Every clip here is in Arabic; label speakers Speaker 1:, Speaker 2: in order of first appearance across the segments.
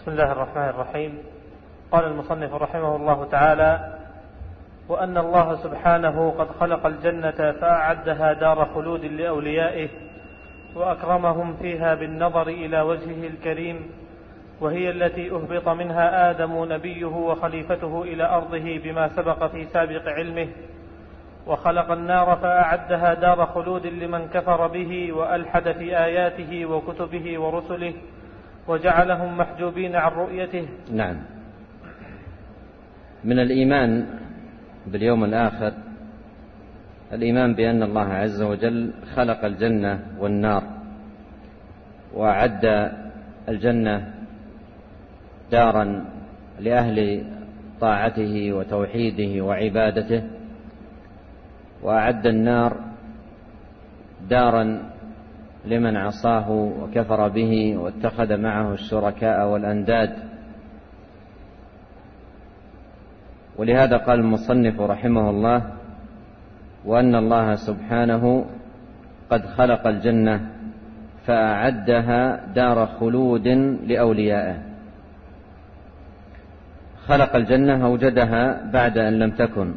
Speaker 1: بسم الله الرحمن الرحيم. قال المصنف رحمه الله تعالى: وأن الله سبحانه قد خلق الجنة فأعدها دار خلود لأوليائه وأكرمهم فيها بالنظر إلى وجهه الكريم، وهي التي أهبط منها آدم نبيه وخليفته إلى أرضه بما سبق في سابق علمه، وخلق النار فأعدها دار خلود لمن كفر به وألحد في آياته وكتبه ورسله وجعلهم محجوبين عن رؤيته.
Speaker 2: نعم. من الإيمان باليوم الآخر الإيمان بأن الله عز وجل خلق الجنة والنار، وأعد الجنة دارا لأهل طاعته وتوحيده وعبادته، وأعد النار دارا لمن عصاه وكفر به واتخذ معه الشركاء والأنداد. ولهذا قال المصنف رحمه الله: وأن الله سبحانه قد خلق الجنة فأعدها دار خلود لأوليائه. خلق الجنة، أوجدها بعد أن لم تكن،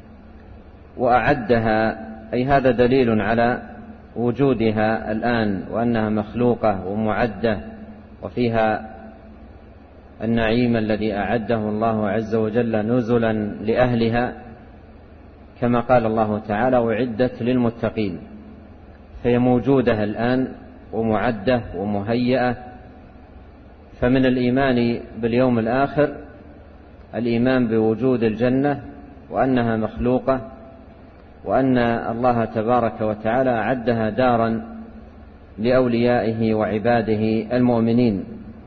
Speaker 2: وأعدها أي هذا دليل على وجودها الآن، وأنها مخلوقة ومعدة وفيها النعيم الذي أعده الله عز وجل نزلا لأهلها، كما قال الله تعالى: وعدت للمتقين. فهي موجودة الآن ومعدة ومهيئة. فمن الإيمان باليوم الآخر الإيمان بوجود الجنة وأنها مخلوقة، وأن الله تبارك وتعالى أعدها دارا لأوليائه وعباده المؤمنين.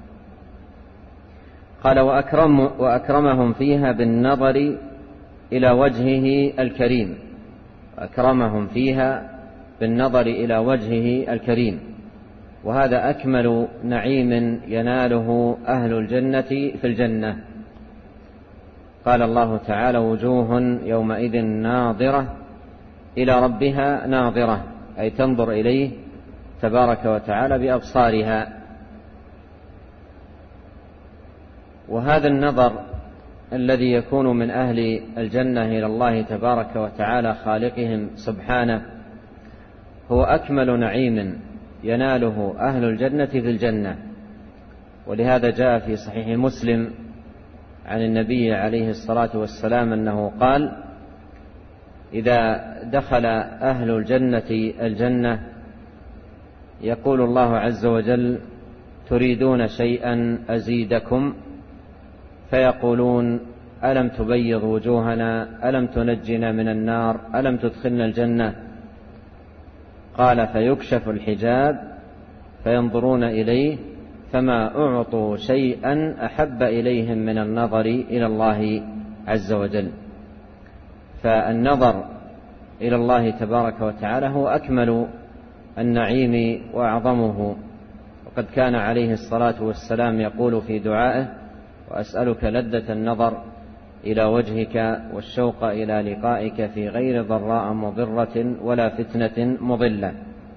Speaker 2: قال: وأكرمهم فيها بالنظر إلى وجهه الكريم. أكرمهم فيها بالنظر إلى وجهه الكريم، وهذا أكمل نعيم يناله أهل الجنة في الجنة. قال الله تعالى: وجوه يومئذ ناظرة إلى ربها ناظرة، أي تنظر إليه تبارك وتعالى بأبصارها. وهذا النظر الذي يكون من أهل الجنة إلى الله تبارك وتعالى خالقهم سبحانه هو أكمل نعيم يناله أهل الجنة في الجنة. ولهذا جاء في صحيح مسلم عن النبي عليه الصلاة والسلام أنه قال: إذا دخل أهل الجنة الجنة يقول الله عز وجل: تريدون شيئا أزيدكم؟ فيقولون: ألم تبيض وجوهنا؟ ألم تنجنا من النار؟ ألم تدخلنا الجنة؟ قال: فيكشف الحجاب فينظرون إليه فما أعطوا شيئا أحب إليهم من النظر إلى الله عز وجل. فالنظر إلى الله تبارك وتعالى هو أكمل النعيم وأعظمه. وقد كان عليه الصلاة والسلام يقول في دعائه: وأسألك لذة النظر إلى وجهك والشوق إلى لقائك في غير ضراء مضرة ولا فتنة مضلة.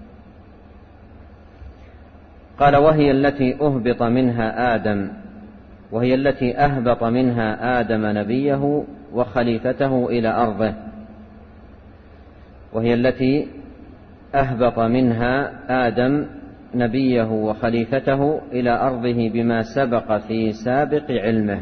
Speaker 2: قال: وهي التي أهبط منها آدم، وهي التي أهبط منها آدم نبيه وخليفته إلى أرضه. وهي التي أهبط منها آدم نبيه وخليفته إلى أرضه بما سبق في سابق علمه.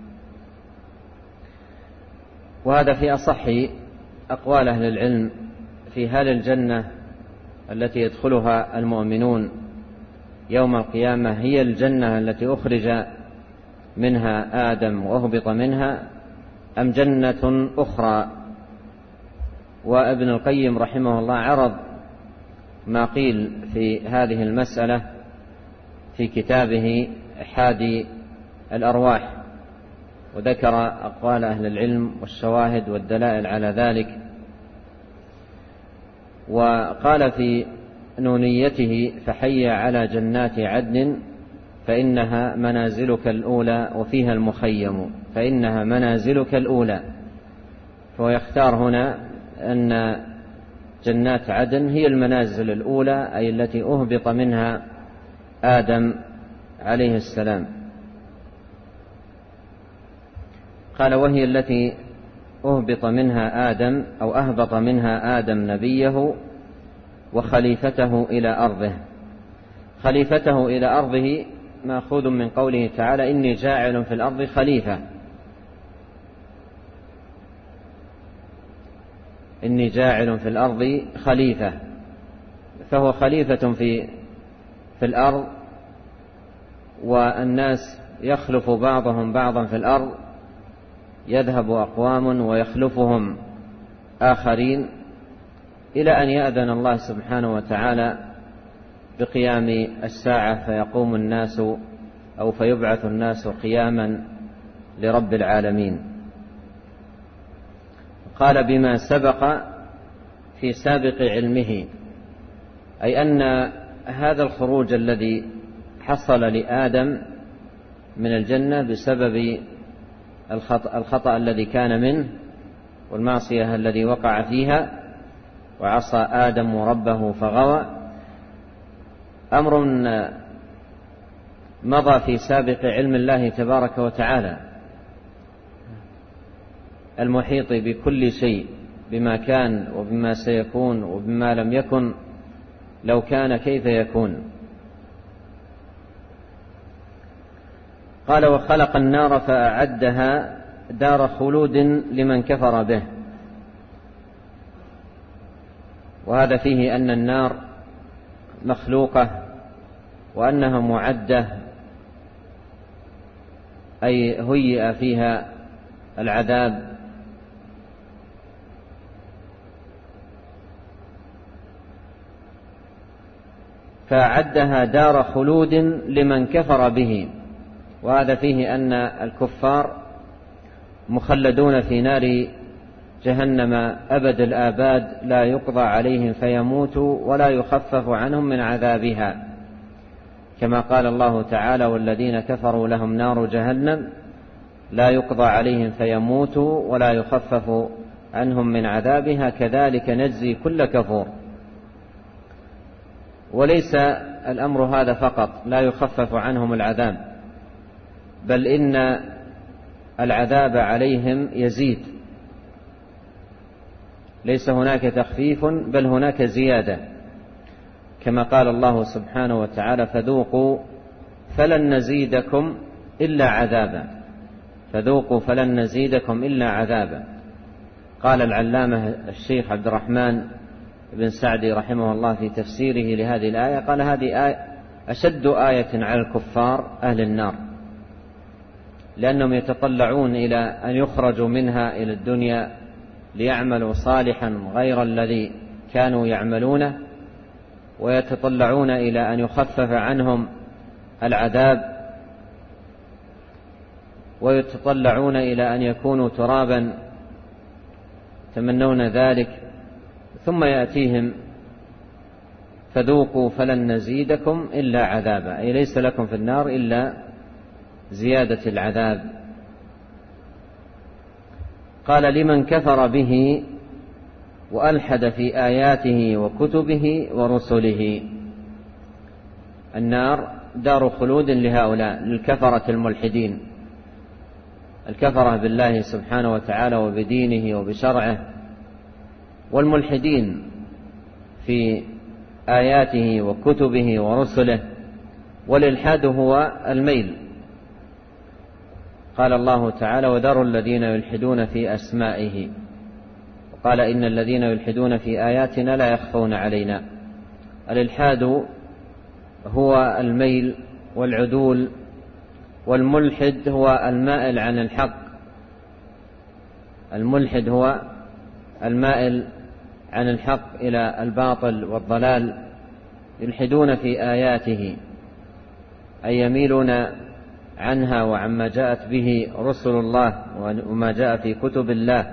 Speaker 2: وهذا في أصح أقوال أهل العلم في هل الجنة التي يدخلها المؤمنون يوم القيامة هي الجنة التي أخرج منها آدم وأهبط منها، أم جنة أخرى. وابن القيم رحمه الله عرض ما قيل في هذه المسألة في كتابه حادي الأرواح، وذكر أقوال أهل العلم والشواهد والدلائل على ذلك. وقال في نونيته: فحي على جنات عدن فإنها منازلك الأولى وفيها المخيم، فإنها منازلك الأولى. فهو يختار هنا أن جنات عدن هي المنازل الأولى، أي التي أهبط منها آدم عليه السلام. قال: وهي التي أهبط منها آدم أو أهبط منها آدم نبيه وخليفته إلى أرضه. خليفته إلى أرضه مأخوذ من قوله تعالى: إني جاعل في الأرض خليفة. إني جاعل في الأرض خليفة، فهو خليفة في الأرض، والناس يخلف بعضهم بعضا في الأرض، يذهب أقوام ويخلفهم آخرين، إلى أن يأذن الله سبحانه وتعالى بقيام الساعة فيقوم الناس أو فيبعث الناس قياما لرب العالمين. قال: بما سبق في سابق علمه، أي أن هذا الخروج الذي حصل لآدم من الجنة بسبب الخطأ الذي كان منه والمعصية الذي وقع فيها وعصى آدم ربه فغوى، أمر مضى في سابق علم الله تبارك وتعالى المحيط بكل شيء، بما كان وبما سيكون وبما لم يكن، لو كان كيف يكون. قال: وخلق النار فأعدها دار خلود لمن كفر به. وهذا فيه أن النار مخلوقة وأنها معدة، أي هيئ فيها العذاب. فأعدها دار خلود لمن كفر به. وهذا فيه أن الكفار مخلدون في نار جهنم أبد الآباد، لا يقضى عليهم فيموتوا ولا يخفف عنهم من عذابها، كما قال الله تعالى: والذين كفروا لهم نار جهنم لا يقضى عليهم فيموتوا ولا يخفف عنهم من عذابها كذلك نجزي كل كفور. وليس الأمر هذا فقط، لا يخفف عنهم العذاب، بل إن العذاب عليهم يزيد، ليس هناك تخفيف بل هناك زيادة، كما قال الله سبحانه وتعالى: فذوقوا فلن نزيدكم إلا عذابا. فذوقوا فلن نزيدكم إلا عذابا. قال العلامة الشيخ عبد الرحمن بن سعدي رحمه الله في تفسيره لهذه الآية، قال: هذه أشد آية على الكفار أهل النار، لأنهم يتطلعون إلى أن يخرجوا منها إلى الدنيا ليعملوا صالحا غير الذي كانوا يعملونه، ويتطلعون إلى أن يخفف عنهم العذاب، ويتطلعون إلى أن يكونوا ترابا، يتمنون ذلك، ثم يأتيهم فذوقوا فلن نزيدكم إلا عذابا، أي ليس لكم في النار إلا زيادة العذاب. قال: لمن كفر به وألحد في آياته وكتبه ورسله. النار دار خلود لهؤلاء، للكفرة الملحدين، الكفرة بالله سبحانه وتعالى وبدينه وبشرعه، والملحدين في آياته وكتبه ورسله. والإلحاد هو الميل. قال الله تعالى: وذروا الذين يلحدون في أسمائه. وقال: إن الذين يلحدون في آياتنا لا يخفون علينا. الإلحاد هو الميل والعدول، والملحد هو المائل عن الحق. الملحد هو المائل عن الحق إلى الباطل والضلال. يلحدون في آياته أي يميلون عنها وعما جاءت به رسل الله وما جاء في كتب الله.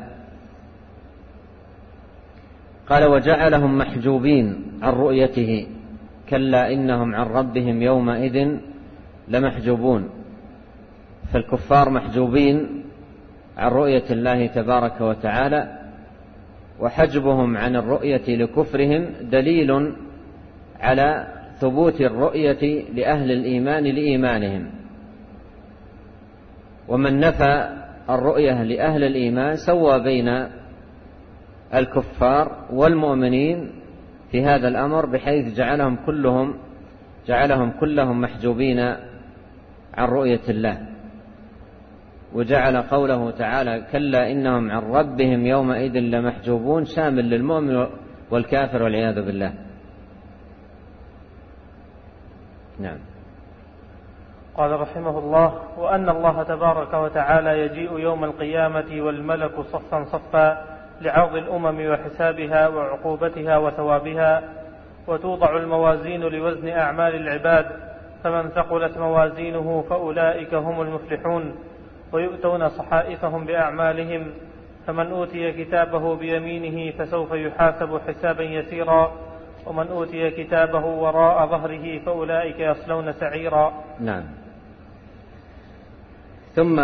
Speaker 2: قال: وجعلهم محجوبين عن رؤيته، كلا إنهم عن ربهم يومئذ لمحجوبون. فالكفار محجوبين عن رؤية الله تبارك وتعالى، وحجبهم عن الرؤية لكفرهم دليل على ثبوت الرؤية لأهل الإيمان لإيمانهم. ومن نفى الرؤية لأهل الإيمان سوى بين الكفار والمؤمنين في هذا الأمر، بحيث جعلهم كلهم محجوبين عن رؤية الله، وجعل قوله تعالى كلا إنهم عن ربهم يومئذ لمحجوبون شامل للمؤمن والكافر والعياذ بالله. نعم.
Speaker 1: قال رحمه الله: وأن الله تبارك وتعالى يجيء يوم القيامة والملك صفا صفا لعرض الأمم وحسابها وعقوبتها وثوابها، وتوضع الموازين لوزن أعمال العباد، فمن ثقلت موازينه فأولئك هم المفلحون، ويؤتون صحائفهم بأعمالهم، فمن أوتي كتابه بيمينه فسوف يحاسب حسابا يسيرا، ومن أوتي كتابه وراء ظهره فأولئك يصلون سعيرا.
Speaker 2: نعم. ثم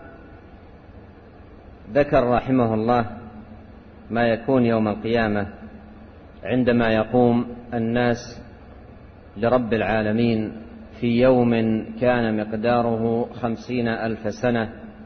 Speaker 2: ذكر رحمه الله ما يكون يوم القيامة عندما يقوم الناس لرب العالمين في يوم كان مقداره 50,000 سنة،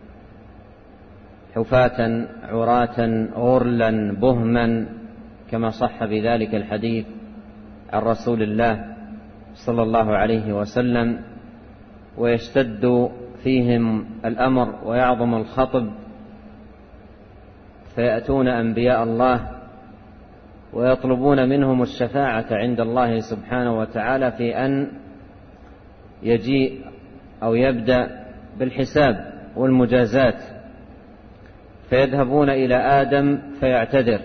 Speaker 2: حفاة عراة غرلا بهما، كما صح بذلك الحديث عن رسول الله صلى الله عليه وسلم، ويشتد فيهم الأمر ويعظم الخطب، فيأتون أنبياء الله ويطلبون منهم الشفاعة عند الله سبحانه وتعالى في أن يجيء أو يبدأ بالحساب والمجازات، فيذهبون إلى آدم فيعتذر،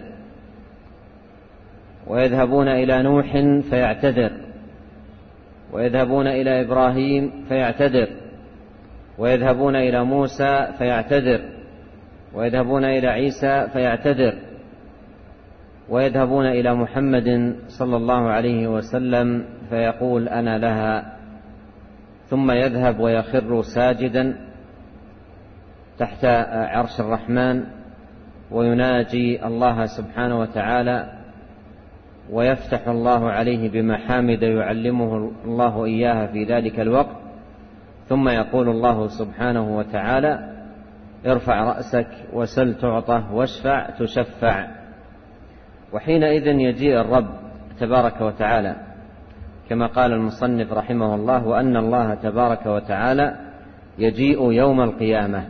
Speaker 2: ويذهبون إلى نوح فيعتذر، ويذهبون إلى إبراهيم فيعتذر، ويذهبون إلى موسى فيعتذر، ويذهبون إلى عيسى فيعتذر، ويذهبون إلى محمد صلى الله عليه وسلم فيقول أنا لها، ثم يذهب ويخر ساجدا تحت عرش الرحمن ويناجي الله سبحانه وتعالى، ويفتح الله عليه بمحامد يعلمه الله إياها في ذلك الوقت، ثم يقول الله سبحانه وتعالى ارفع رأسك وسل تعطى واشفع تشفع. وحينئذ يجيء الرب تبارك وتعالى كما قال المصنف رحمه الله: وأن الله تبارك وتعالى يجيء يوم القيامة.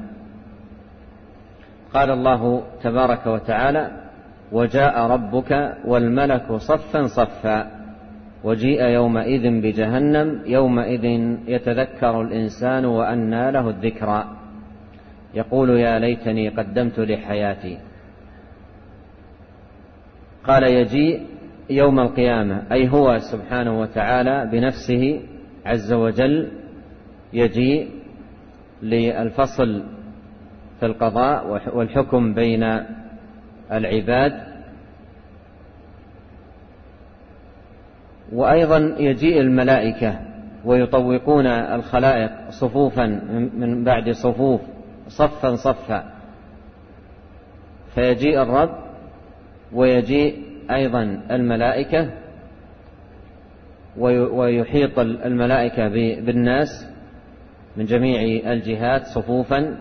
Speaker 2: قال الله تبارك وتعالى: وجاء ربك والملك صفا صفا وجيء يومئذ بجهنم يومئذ يتذكر الإنسان وأنى له الذكرى يقول يا ليتني قدمت لحياتي. قال يجيء يوم القيامة، أي هو سبحانه وتعالى بنفسه عز وجل يجيء للفصل في القضاء والحكم بين العباد، وأيضا يجيء الملائكة ويطوقون الخلائق صفوفا من بعد صفوف صفا صفا، فيجيء الرب ويجيء أيضا الملائكة ويحيط الملائكة بالناس من جميع الجهات صفوفا،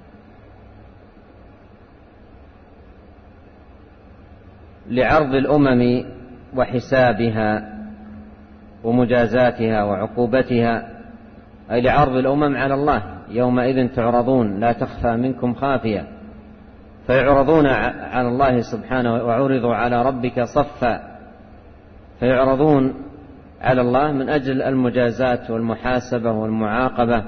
Speaker 2: لعرض الأمم وحسابها ومجازاتها وعقوبتها، أي لعرض الأمم على الله. يومئذ تعرضون لا تخفى منكم خافية، فيعرضون على الله سبحانه، وعرضوا على ربك صفا، فيعرضون على الله من أجل المجازات والمحاسبة والمعاقبة.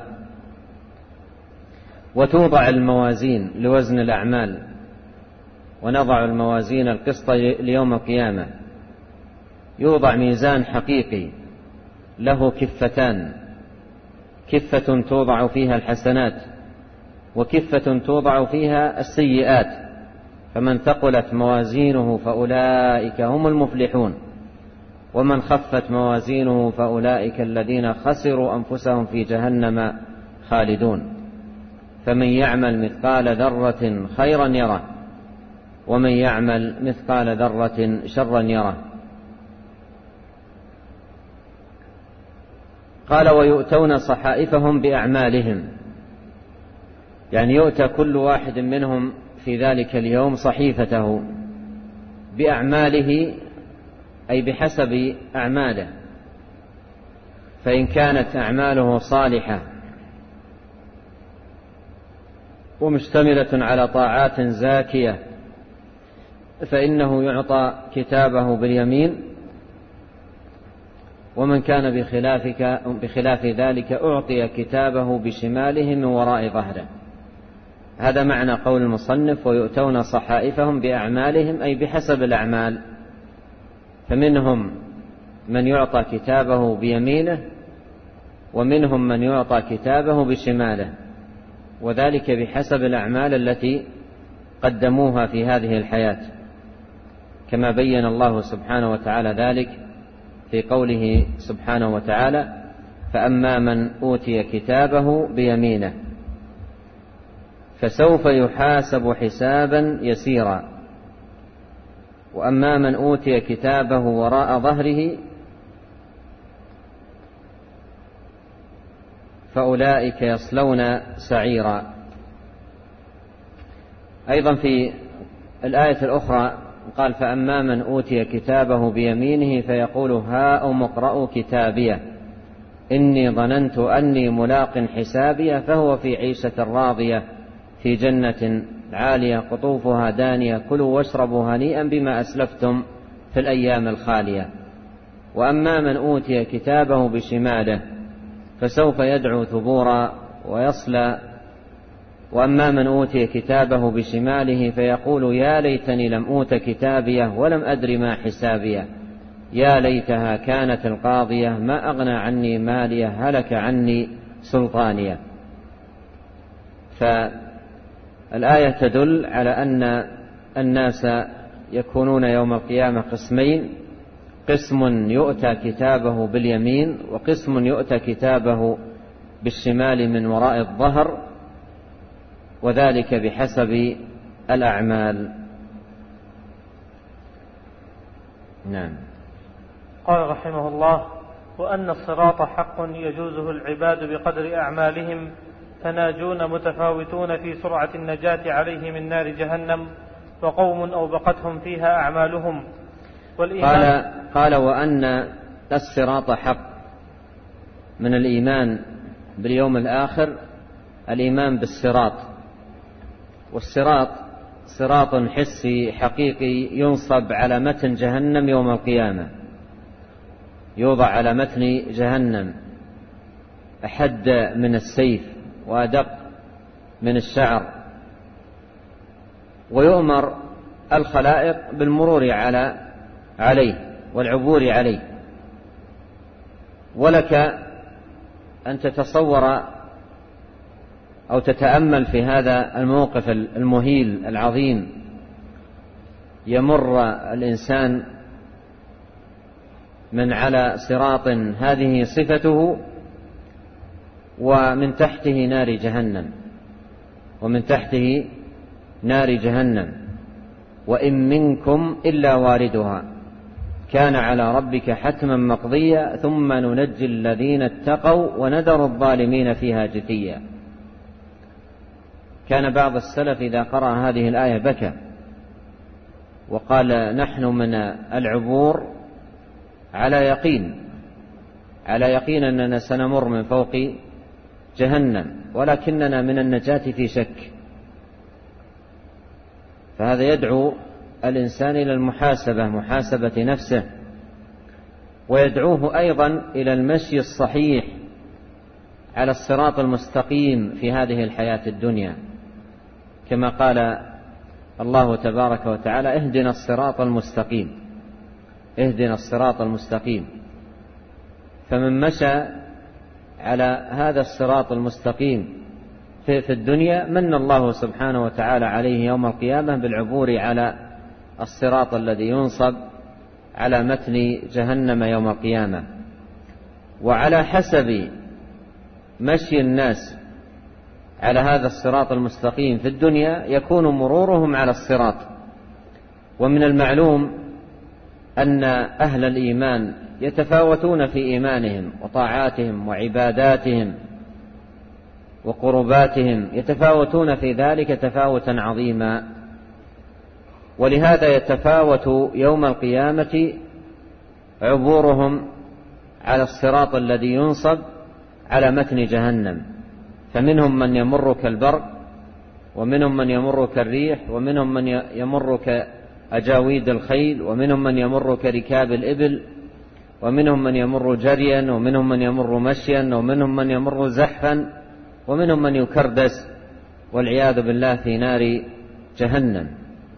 Speaker 2: وتوضع الموازين لوزن الأعمال، ونضع الموازين القسط ليوم القيامة. يوضع ميزان حقيقي له كفتان، كفة توضع فيها الحسنات وكفة توضع فيها السيئات، فمن ثقلت موازينه فأولئك هم المفلحون، ومن خفت موازينه فأولئك الذين خسروا أنفسهم في جهنم خالدون. فمن يعمل مثقال ذرة خيرا يره، ومن يعمل مثقال ذرة شرا يره. قال ويؤتون صحائفهم بأعمالهم، يعني يؤتى كل واحد منهم في ذلك اليوم صحيفته بأعماله، أي بحسب أعماله، فإن كانت أعماله صالحة ومشتملة على طاعات زاكية فإنه يعطى كتابه باليمين، ومن كان بخلاف ذلك أعطي كتابه بشماله من وراء ظهره. هذا معنى قول المصنف ويؤتون صحائفهم بأعمالهم، أي بحسب الأعمال، فمنهم من يعطى كتابه بيمينه ومنهم من يعطى كتابه بشماله، وذلك بحسب الأعمال التي قدموها في هذه الحياة، كما بين الله سبحانه وتعالى ذلك في قوله سبحانه وتعالى: فأما من أوتي كتابه بيمينه فسوف يحاسب حسابا يسيرا، وأما من أوتي كتابه وراء ظهره فأولئك يصلون سعيرا. أيضا في الآية الأخرى قال: فأما من أوتي كتابه بيمينه فيقول هاؤم اقرءوا كتابيه إني ظننت أني ملاق حسابيه فهو في عيشة راضية في جنة عالية قطوفها دانية كلوا واشربوا هنيئا بما أسلفتم في الأيام الخالية. وأما من أوتي كتابه بشماله فسوف يدعو ثبورا ويصلى. وأما من أوتي كتابه بشماله فيقول يا ليتني لم أوت كتابيه ولم أدر ما حسابيه يا ليتها كانت القاضية ما أغنى عني ماليه هلك عني سلطانيه. فالآية تدل على أن الناس يكونون يوم القيامة قسمين: قسم يؤتى كتابه باليمين وقسم يؤتى كتابه بالشمال من وراء الظهر، وذلك بحسب الأعمال. نعم.
Speaker 1: قال رحمه الله: وأن الصراط حق يجوزه العباد بقدر أعمالهم، فناجون متفاوتون في سرعة النجاة عليه من نار جهنم، وقوم أوبقتهم فيها أعمالهم.
Speaker 2: قال وأن الصراط حق، من الإيمان باليوم الآخر الإيمان بالصراط، والصراط صراط حسي حقيقي ينصب على متن جهنم يوم القيامة، يوضع على متن جهنم أحد من السيف وأدق من الشعر، ويؤمر الخلائق بالمرور عليه والعبور عليه. ولك أن تتصور أو تتأمل في هذا الموقف المهيل العظيم، يمر الإنسان من على صراط هذه صفته ومن تحته نار جهنم، ومن تحته نار جهنم، وإن منكم إلا واردها كان على ربك حتما مقضيا ثم ننجي الذين اتقوا ونذر الظالمين فيها جثيا. كان بعض السلف إذا قرأ هذه الآية بكى وقال: نحن من العبور على يقين أننا سنمر من فوق جهنم، ولكننا من النجاة في شك. فهذا يدعو الإنسان إلى محاسبة نفسه، ويدعوه أيضا إلى المشي الصحيح على الصراط المستقيم في هذه الحياة الدنيا، كما قال الله تبارك وتعالى: اهدنا الصراط المستقيم، اهدنا الصراط المستقيم. فمن مشى على هذا الصراط المستقيم في الدنيا من الله سبحانه وتعالى عليه يوم القيامة بالعبور على الصراط الذي ينصب على متن جهنم يوم القيامة. وعلى حسب مشي الناس على هذا الصراط المستقيم في الدنيا يكون مرورهم على الصراط. ومن المعلوم أن أهل الإيمان يتفاوتون في إيمانهم وطاعاتهم وعباداتهم وقرباتهم يتفاوتون في ذلك تفاوتا عظيما، ولهذا يتفاوت يوم القيامة عبورهم على الصراط الذي ينصب على متن جهنم، فمنهم من يمر كالبرق، ومنهم من يمر كالريح، ومنهم من يمر كأجاويد الخيل، ومنهم من يمر كركاب الإبل، ومنهم من يمر جريا، ومنهم من يمر مشيا، ومنهم من يمر زحفا، ومنهم من يكردس والعياذ بالله في نار جهنم.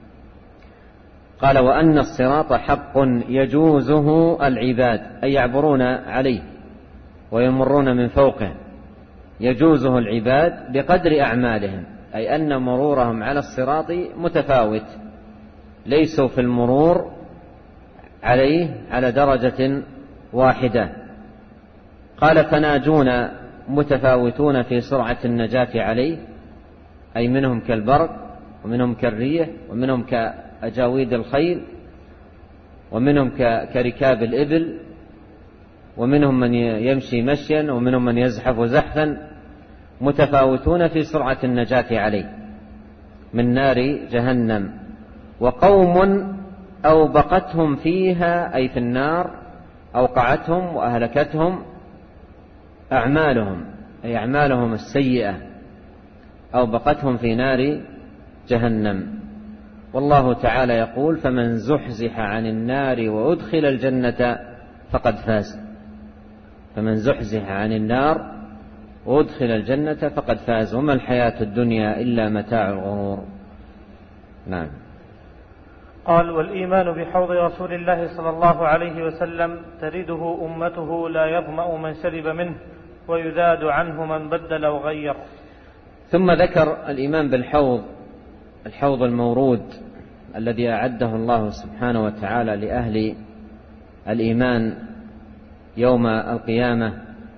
Speaker 2: قال: وأن الصراط حق يجوزه العباد، أي يعبرون عليه ويمرون من فوقه، يجوزه العباد بقدر أعمالهم، أي أن مرورهم على الصراط متفاوت، ليسوا في المرور عليه على درجة واحدة. قال: فناجون متفاوتون في سرعة النجاة عليه، أي منهم كالبرق، ومنهم كالريح، ومنهم كأجاويد الخيل، ومنهم كركاب الإبل، ومنهم من يمشي مشيا، ومنهم من يزحف زحفا، متفاوتون في سرعة النجاة عليه من نار جهنم. وقوم أوبقتهم فيها، أي في النار أوقعتهم وأهلكتهم أعمالهم، أي أعمالهم السيئة أوبقتهم في نار جهنم. والله تعالى يقول: فمن زحزح عن النار وأدخل الجنة فقد فاز. فمن زحزح عن النار وأدخل الجنة فقد فاز، وما الحياة الدنيا إلا متاع الغرور. نعم.
Speaker 1: قال: والإيمان بحوض رسول الله صلى الله عليه وسلم ترده أمته لا يظمأ من شرب منه ويذاد عنه من بدل وغير.
Speaker 2: ثم ذكر الإيمان بالحوض، الحوض المورود الذي أعده الله سبحانه وتعالى لأهل الإيمان يوم القيامة،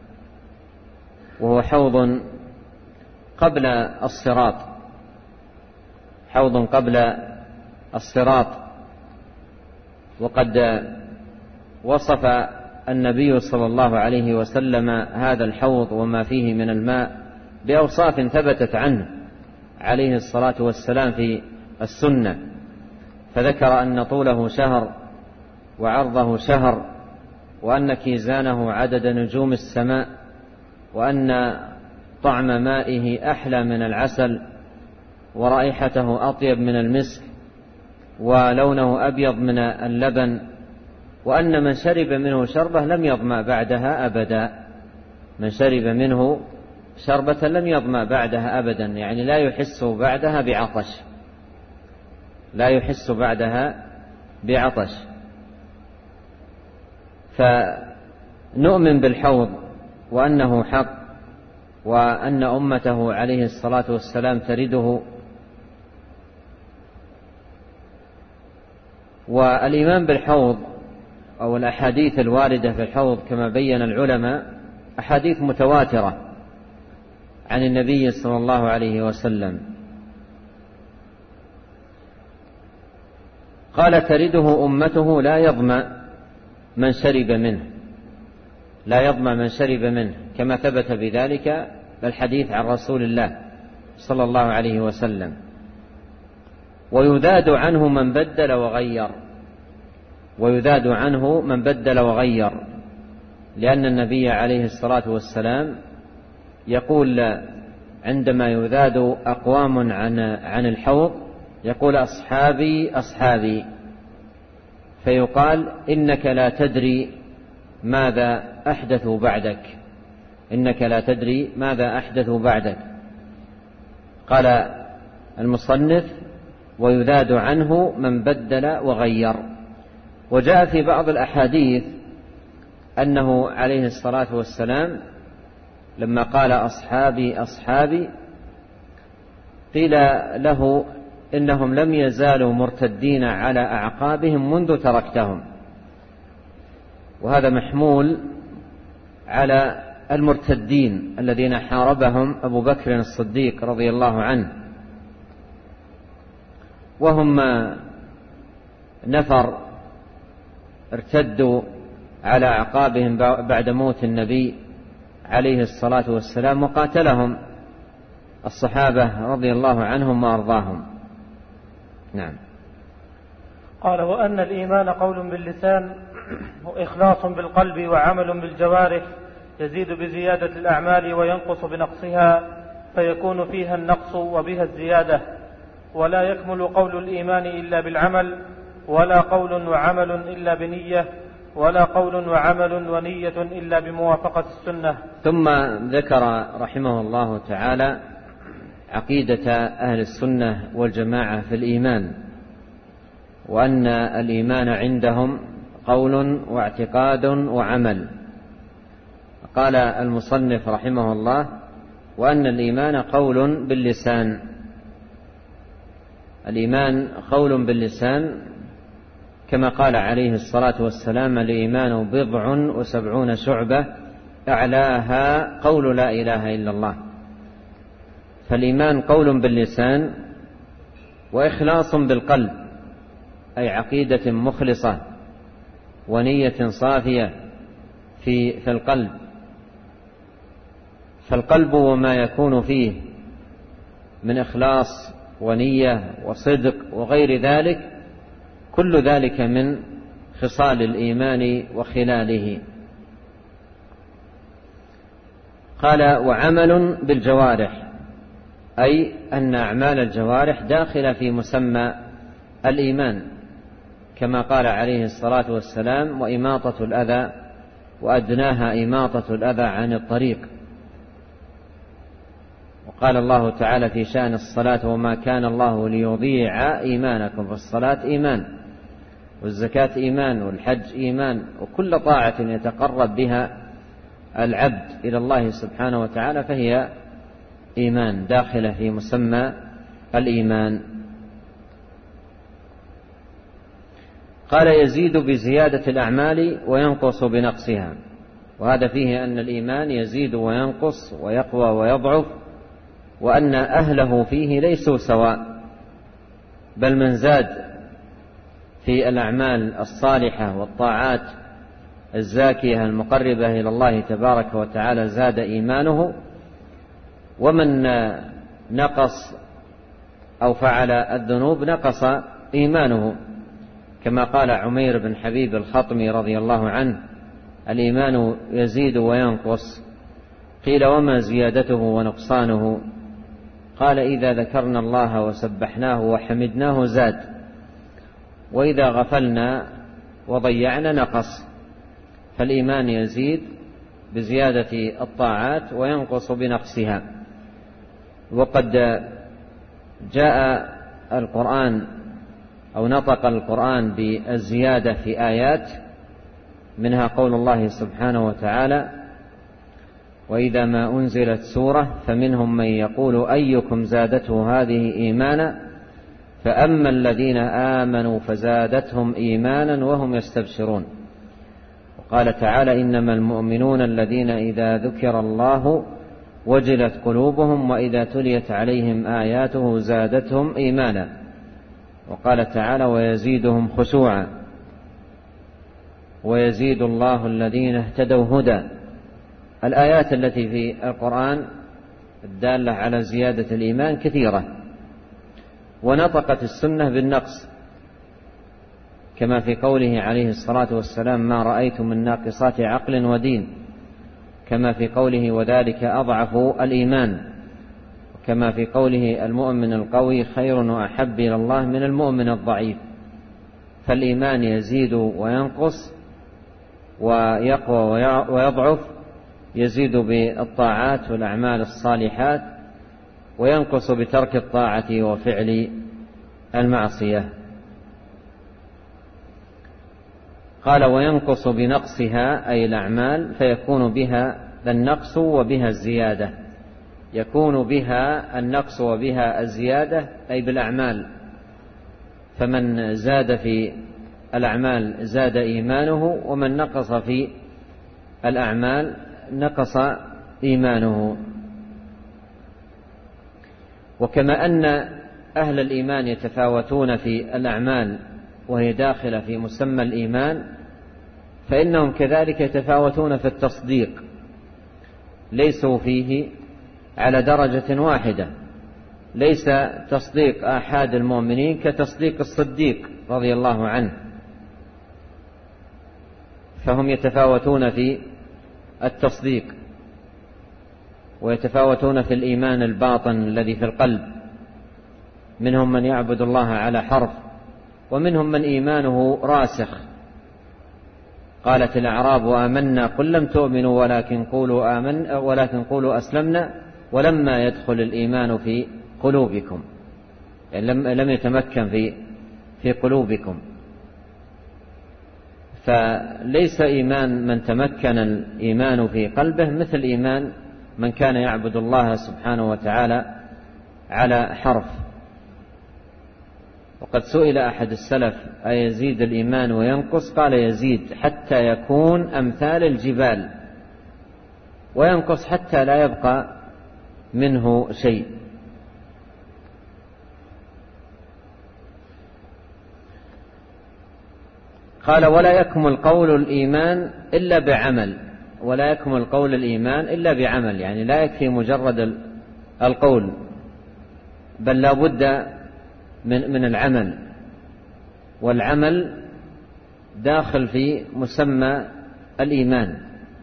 Speaker 2: وهو حوض قبل الصراط، حوض قبل الصراط. وقد وصف النبي صلى الله عليه وسلم هذا الحوض وما فيه من الماء بأوصاف ثبتت عنه عليه الصلاة والسلام في السنة، فذكر أن طوله شهر وعرضه شهر، وأن كيزانه عدد نجوم السماء، وأن طعم مائه أحلى من العسل، ورائحته أطيب من المسك، ولونه أبيض من اللبن، وأن من شرب منه شربة لم يظمأ بعدها أبدا. من شرب منه شربة لم يظمأ بعدها أبدا، يعني لا يحس بعدها بعطش، لا يحس بعدها بعطش. فنؤمن بالحوض وأنه حق، وأن أمته عليه الصلاة والسلام ترده. والإيمان بالحوض أو الأحاديث الواردة في الحوض كما بين العلماء أحاديث متواترة عن النبي صلى الله عليه وسلم. قال: ترده أمته لا يظمأ من شرب منه، لا يظمأ من شرب منه، كما ثبت بذلك الحديث عن رسول الله صلى الله عليه وسلم. ويذاد عنه من بدل وغير، ويذاد عنه من بدل وغير، لأن النبي عليه الصلاة والسلام يقول عندما يذاد أقوام عن الحوض يقول: أصحابي أصحابي، فيقال: إنك لا تدري ماذا أحدثوا بعدك، إنك لا تدري ماذا أحدثوا بعدك. قال المصنف: ويذاد عنه من بدل وغير. وجاء في بعض الأحاديث أنه عليه الصلاة والسلام لما قال: أصحابي أصحابي، قيل له: إنهم لم يزالوا مرتدين على أعقابهم منذ تركتهم. وهذا محمول على المرتدين الذين حاربهم أبو بكر الصديق رضي الله عنه، وهم نفر ارتدوا على أعقابهم بعد موت النبي عليه الصلاة والسلام، وقاتلهم الصحابة رضي الله عنهم وأرضاهم. نعم.
Speaker 1: قال: وأن الإيمان قول باللسان وإخلاص بالقلب وعمل بالجوارح، يزيد بزيادة الأعمال وينقص بنقصها، فيكون فيها النقص وبها الزيادة، ولا يكمل قول الإيمان إلا بالعمل، ولا قول وعمل إلا بنية، ولا قول وعمل ونية إلا بموافقة السنة.
Speaker 2: ثم ذكر رحمه الله تعالى عقيدة أهل السنة والجماعة في الإيمان، وأن الإيمان عندهم قول واعتقاد وعمل. قال المصنف رحمه الله: وأن الإيمان قول باللسان. الإيمان قول باللسان، كما قال عليه الصلاة والسلام: الإيمان 70 شعبة أعلاها قول لا إله إلا الله. فالإيمان قول باللسان وإخلاص بالقلب، أي عقيدة مخلصة ونية صافية في القلب. فالقلب وما يكون فيه من إخلاص ونية وصدق وغير ذلك، كل ذلك من خصال الإيمان وخلاله. قال: وعمل بالجوارح، أي أن أعمال الجوارح داخلة في مسمى الإيمان، كما قال عليه الصلاة والسلام: وإماطة الأذى، وأدناها إماطة الأذى عن الطريق. وقال الله تعالى في شأن الصلاة: وما كان الله ليضيع إيمانكم، فالصلاة إيمان، والزكاة إيمان، والحج إيمان، وكل طاعة يتقرب بها العبد إلى الله سبحانه وتعالى فهي إيمان، داخلة في مسمى الإيمان. قال: يزيد بزيادة الأعمال وينقص بنقصها. وهذا فيه أن الإيمان يزيد وينقص ويقوى ويضعف، وأن أهله فيه ليسوا سواء، بل من زاد في الأعمال الصالحة والطاعات الزاكية المقربة إلى الله تبارك وتعالى زاد إيمانه، ومن نقص أو فعل الذنوب نقص إيمانه، كما قال عمير بن حبيب الخطمي رضي الله عنه: الإيمان يزيد وينقص. قيل: وما زيادته ونقصانه؟ قال: إذا ذكرنا الله وسبحناه وحمدناه زاد، وإذا غفلنا وضيعنا نقص. فالإيمان يزيد بزيادة الطاعات وينقص بنقصها. وقد جاء القرآن أو نطق القرآن بالزيادة في آيات، منها قول الله سبحانه وتعالى: وإذا ما أنزلت سورة فمنهم من يقول أيكم زادته هذه إيمانا، فأما الذين آمنوا فزادتهم إيمانا وهم يستبشرون. وقال تعالى: إنما المؤمنون الذين إذا ذكر الله وجلت قلوبهم وإذا تليت عليهم آياته زادتهم إيمانا. وقال تعالى: ويزيدهم خشوعا. ويزيد الله الذين اهتدوا هدى. الآيات التي في القرآن الدالة على زيادة الإيمان كثيرة. ونطقت السنة بالنقص، كما في قوله عليه الصلاة والسلام: ما رأيت من ناقصات عقل ودين، كما في قوله: وذلك أضعف الإيمان، كما في قوله: المؤمن القوي خير وأحب إلى الله من المؤمن الضعيف. فالإيمان يزيد وينقص ويقوى ويضعف، يزيد بالطاعات والأعمال الصالحات، وينقص بترك الطاعة وفعل المعصية. قال: وينقص بنقصها، أي الأعمال، فيكون بها النقص وبها الزيادة. يكون بها النقص وبها الزيادة أي بالأعمال. فمن زاد في الأعمال زاد إيمانه، ومن نقص في الأعمال نقص إيمانه. وكما أن أهل الإيمان يتفاوتون في الأعمال وهي داخلة في مسمى الإيمان، فإنهم كذلك يتفاوتون في التصديق، ليسوا فيه على درجة واحدة، ليس تصديق آحاد المؤمنين كتصديق الصديق رضي الله عنه، فهم يتفاوتون في التصديق ويتفاوتون في الإيمان الباطن الذي في القلب. منهم من يعبد الله على حرف، ومنهم من إيمانه راسخ. قالت الأعراب آمنا قل لم تؤمنوا ولكن قولوا أسلمنا ولما يدخل الإيمان في قلوبكم، يعني لم يتمكن في قلوبكم. فليس إيمان من تمكن الإيمان في قلبه مثل إيمان من كان يعبد الله سبحانه وتعالى على حرف. وقد سئل أحد السلف أيزيد الإيمان وينقص؟ قال يزيد حتى يكون أمثال الجبال، وينقص حتى لا يبقى منه شيء. قال ولا يكمل قول الإيمان إلا بعمل، ولا يكمل قول الإيمان إلا بعمل، يعني لا يكفي مجرد القول، بل لا بد من العمل، والعمل داخل في مسمى الإيمان.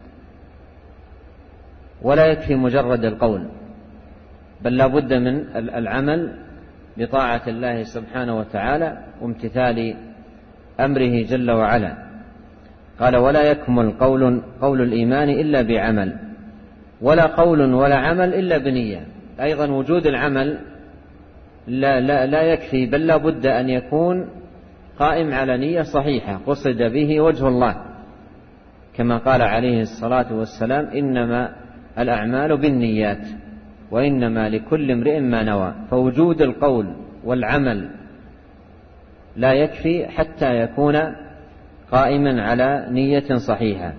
Speaker 2: ولا يكفي مجرد القول، بل لا بد من العمل بطاعة الله سبحانه وتعالى وامتثال أمره جل وعلا. قال ولا يكمل قول الإيمان إلا بعمل، ولا قول ولا عمل إلا بنية. أيضا وجود العمل لا يكفي، بل لا بد أن يكون قائم على نية صحيحة قصد به وجه الله، كما قال عليه الصلاة والسلام إنما الأعمال بالنيات وإنما لكل امرئ ما نوى. فوجود القول والعمل لا يكفي حتى يكون قائما على نية صحيحة.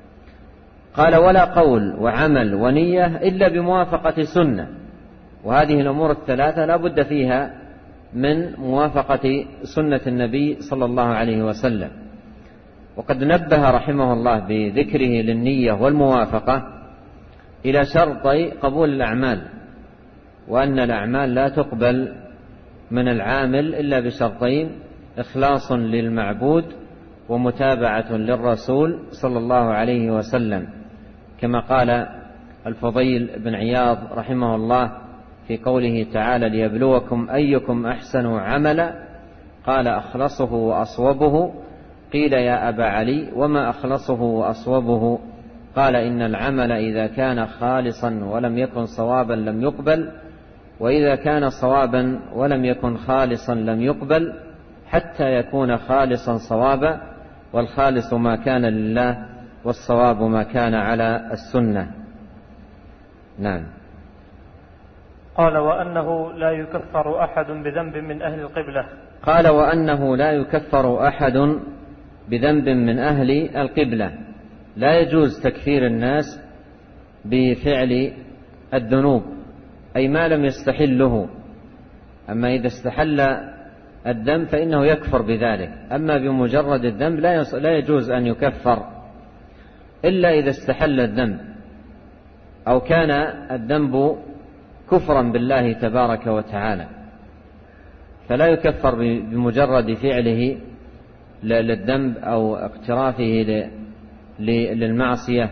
Speaker 2: قال ولا قول وعمل ونية إلا بموافقة سنة، وهذه الأمور الثلاثة لا بد فيها من موافقة سنة النبي صلى الله عليه وسلم. وقد نبه رحمه الله بذكره للنية والموافقة إلى شرطي قبول الأعمال، وأن الأعمال لا تقبل من العامل إلا بشرطين: إخلاص للمعبود ومتابعة للرسول صلى الله عليه وسلم، كما قال الفضيل بن عياض رحمه الله في قوله تعالى ليبلوكم أيكم أحسن عملا، قال أخلصه وأصوبه. قيل يا أبا علي وما أخلصه وأصوبه؟ قال إن العمل إذا كان خالصا ولم يكن صوابا لم يقبل، وإذا كان صوابا ولم يكن خالصا لم يقبل، حتى يكون خالصا صوابا، والخالص ما كان لله والصواب ما كان على السنة. نعم.
Speaker 1: قال وأنه لا يكفر أحد بذنب من أهل القبلة.
Speaker 2: قال وأنه لا يكفر أحد بذنب من أهل القبلة، لا يجوز تكفير الناس بفعل الذنوب، أي ما لم يستحله. أما إذا استحل الذنب فإنه يكفر بذلك، أما بمجرد الذنب لا يجوز أن يكفر إلا إذا استحل الذنب أو كان الذنب كفرا بالله تبارك وتعالى، فلا يكفر بمجرد فعله للذنب أو اقترافه للمعصية.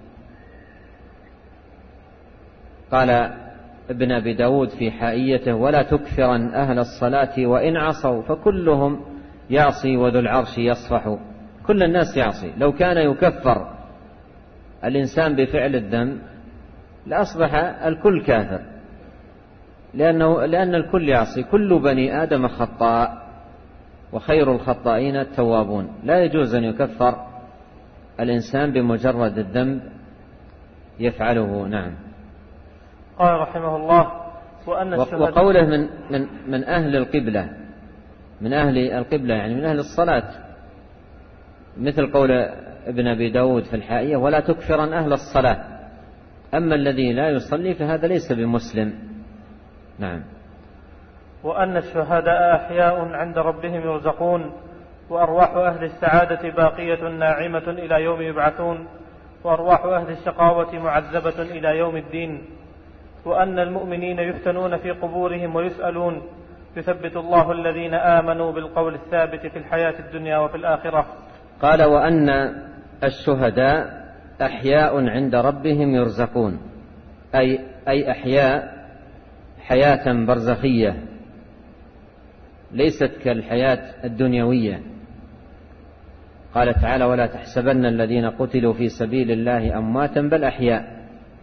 Speaker 2: قال ابن أبي داود في حائيته ولا تكفرا أهل الصلاة وإن عصوا فكلهم يعصي وذو العرش يصفح. كل الناس يعصي، لو كان يكفر الإنسان بفعل الذنب لأصبح الكل كافر، لأن الكل يعصي، كل بني آدم خطاء وخير الخطائين التوابون. لا يجوز أن يكفر الإنسان بمجرد الذنب يفعله. نعم.
Speaker 1: قال رحمه الله
Speaker 2: وقوله من أهل القبلة، من أهل القبلة يعني من أهل الصلاة، مثل قول ابن أبي داود في الحائية ولا تكفرا أهل الصلاة، أما الذي لا يصلي فهذا ليس بمسلم. نعم.
Speaker 1: وأن الشهداء أحياء عند ربهم يرزقون، وأرواح أهل السعادة باقية ناعمة إلى يوم يبعثون، وأرواح أهل الشقاوة معذبة إلى يوم الدين. وأن المؤمنين يفتنون في قبورهم ويسألون يثبت الله الذين آمنوا بالقول الثابت في الحياة الدنيا وفي الآخرة.
Speaker 2: قال وأن الشهداء أحياء عند ربهم يرزقون، أي أحياء حياة برزخية ليست كالحياة الدنيوية. قال تعالى ولا تحسبن الذين قتلوا في سبيل الله أمواتا بل أحياء.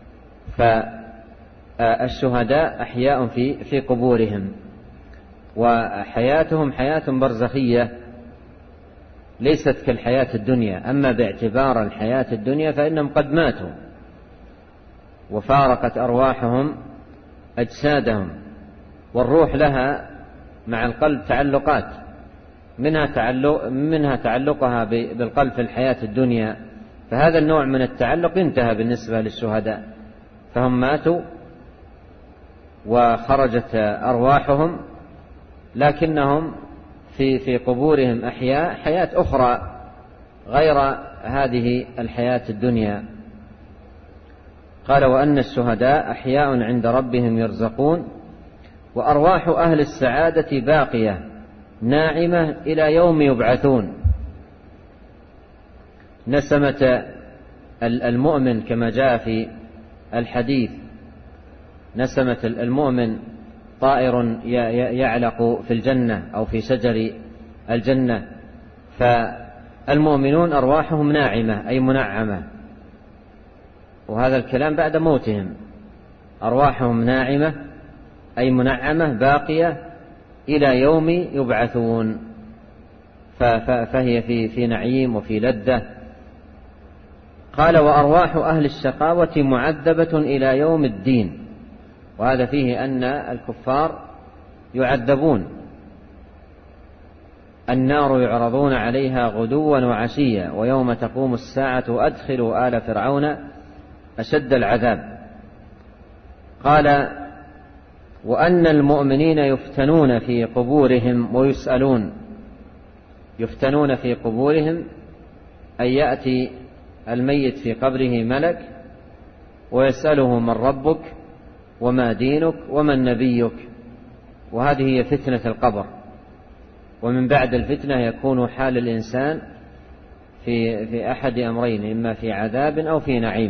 Speaker 2: فالشهداء أحياء في قبورهم، وحياتهم حياة برزخية ليست كالحياة الدنيا. أما باعتبار الحياة الدنيا فإنهم قد ماتوا وفارقت أرواحهم أجسادهم، والروح لها مع القلب تعلقات، منها تعلقها بالقلب في الحياة الدنيا، فهذا النوع من التعلق انتهى بالنسبة للشهداء، فهم ماتوا وخرجت أرواحهم، لكنهم في قبورهم أحياء حياة أخرى غير هذه الحياة الدنيا. قال وأن الشهداء أحياء عند ربهم يرزقون وأرواح أهل السعادة باقية ناعمة إلى يوم يبعثون. نسمة المؤمن كما جاء في الحديث، نسمة المؤمن طائر يعلق في الجنة أو في شجر الجنة، فالمؤمنون أرواحهم ناعمة أي منعمة، وهذا الكلام بعد موتهم. أرواحهم ناعمة أي منعمة باقية إلى يوم يبعثون، فهي في نعيم وفي لذة. قال وأرواح أهل الشقاوة معذبة إلى يوم الدين، وهذا فيه أن الكفار يعذبون. النار يعرضون عليها غدوا وعشيا ويوم تقوم الساعة أدخلوا آل فرعون أشد العذاب. قال وأن المؤمنين يفتنون في قبورهم ويسألون. يفتنون في قبورهم أن يأتي الميت في قبره ملك ويسأله من ربك وما دينك ومن نبيك، وهذه هي فتنة القبر. ومن بعد الفتنة يكون حال الإنسان في أحد أمرين، إما في عذاب أو في نعيم.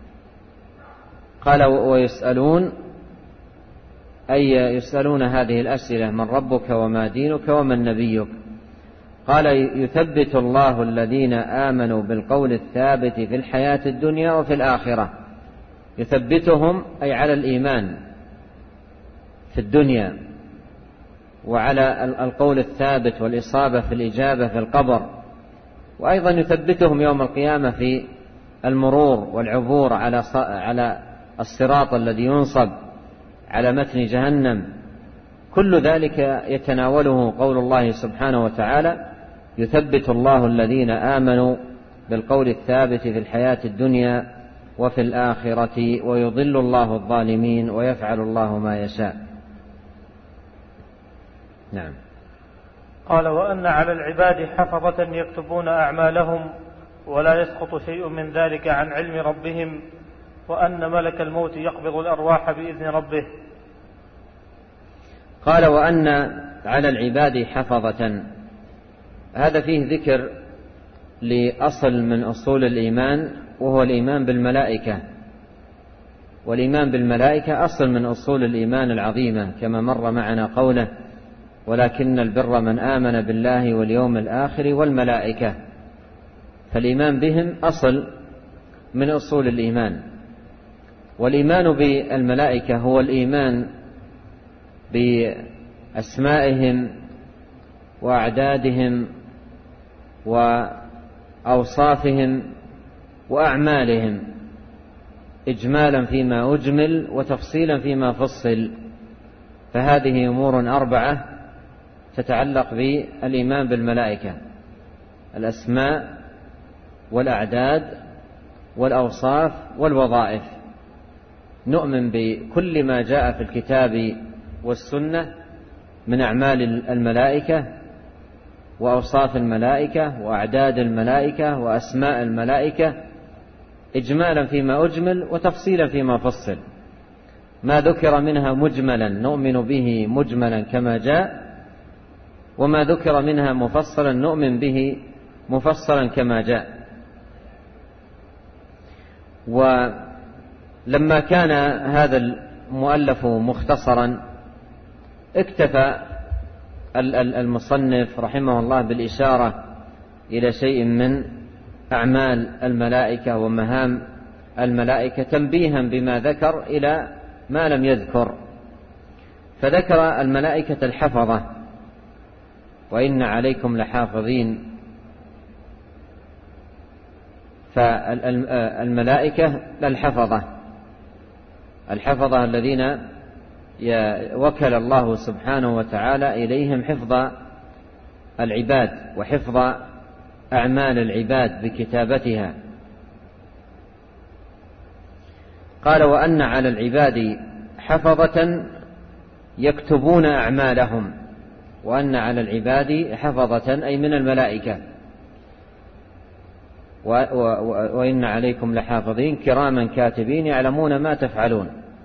Speaker 2: قال ويسألون أي يسألون هذه الأسئلة من ربك وما دينك ومن نبيك. قال يثبت الله الذين آمنوا بالقول الثابت في الحياة الدنيا وفي الآخرة. يثبتهم أي على الإيمان في الدنيا وعلى القول الثابت والإصابة في الإجابة في القبر، وأيضا يثبتهم يوم القيامة في المرور والعبور على الصراط الذي ينصب على متن جهنم. كل ذلك يتناوله قول الله سبحانه وتعالى يثبت الله الذين آمنوا بالقول الثابت في الحياة الدنيا وفي الآخرة ويضل الله الظالمين ويفعل الله ما يشاء. نعم.
Speaker 1: قال وأن على العباد حفظة يكتبون أعمالهم ولا يسقط شيء من ذلك عن علم ربهم، وأن ملك الموت يقبض الأرواح بإذن ربه.
Speaker 2: قال وأن على العباد حفظة، هذا فيه ذكر لأصل من أصول الإيمان وهو الإيمان بالملائكة. والإيمان بالملائكة أصل من أصول الإيمان العظيمة، كما مر معنا قوله ولكن البر من آمن بالله واليوم الآخر والملائكة. فالإيمان بهم أصل من أصول الإيمان. والإيمان بالملائكة هو الإيمان بأسمائهم وأعدادهم وأوصافهم وأعمالهم إجمالا فيما أجمل وتفصيلا فيما فصل. فهذه أمور 4 تتعلق بالإيمان بالملائكة: الأسماء والأعداد والأوصاف والوظائف. نؤمن بكل ما جاء في الكتاب والسنة من أعمال الملائكة وأوصاف الملائكة وأعداد الملائكة وأسماء الملائكة إجمالا فيما أجمل وتفصيلا فيما فصل. ما ذكر منها مجملا نؤمن به مجملا كما جاء، وما ذكر منها مفصلا نؤمن به مفصلا كما جاء. ولما كان هذا المؤلف مختصرا اكتفى المصنف رحمه الله بالإشارة إلى شيء من أعمال الملائكة ومهام الملائكة تنبيها بما ذكر إلى ما لم يذكر، فذكر الملائكة الحفظة وإن عليكم لحافظين. فالملائكة الحفظة الذين وكل الله سبحانه وتعالى إليهم حفظ العباد وحفظ أعمال العباد بكتابتها. قال وأن على العباد حفظة يكتبون أعمالهم، وأن على العباد حفظة أي من الملائكة، وإن عليكم لحافظين كراما كاتبين يعلمون ما تفعلون.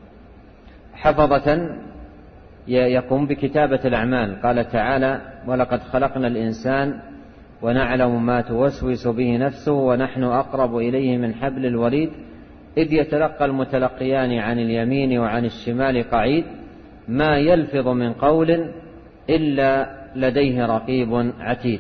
Speaker 2: حفظة يقوم بكتابة الأعمال. قال تعالى ولقد خلقنا الإنسان ونعلم ما توسوس به نفسه ونحن أقرب إليه من حبل الوريد إذ يتلقى المتلقيان عن اليمين وعن الشمال قعيد ما يلفظ من قول إلا لديه رقيب عتيد.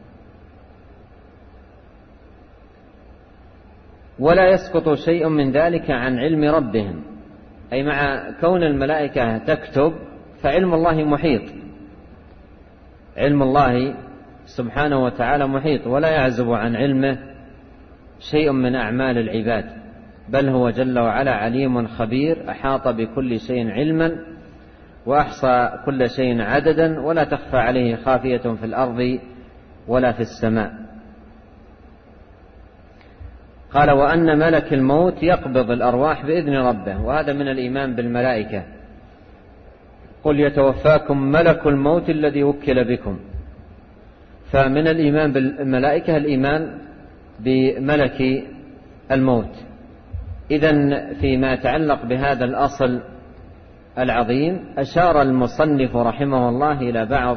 Speaker 2: ولا يسقط شيء من ذلك عن علم ربهم، أي مع كون الملائكة تكتب فعلم الله محيط، علم الله سبحانه وتعالى محيط، ولا يعزب عن علمه شيء من أعمال العباد، بل هو جل وعلا عليم خبير أحاط بكل شيء علما وأحصى كل شيء عددا، ولا تخفى عليه خافية في الأرض ولا في السماء. قال وأن ملك الموت يقبض الأرواح بإذن ربه، وهذا من الإيمان بالملائكة. قل يتوفاكم ملك الموت الذي وكل بكم. فمن الإيمان بالملائكة الإيمان بملك الموت. إذن فيما يتعلق بهذا الأصل العظيم أشار المصنف رحمه الله إلى بعض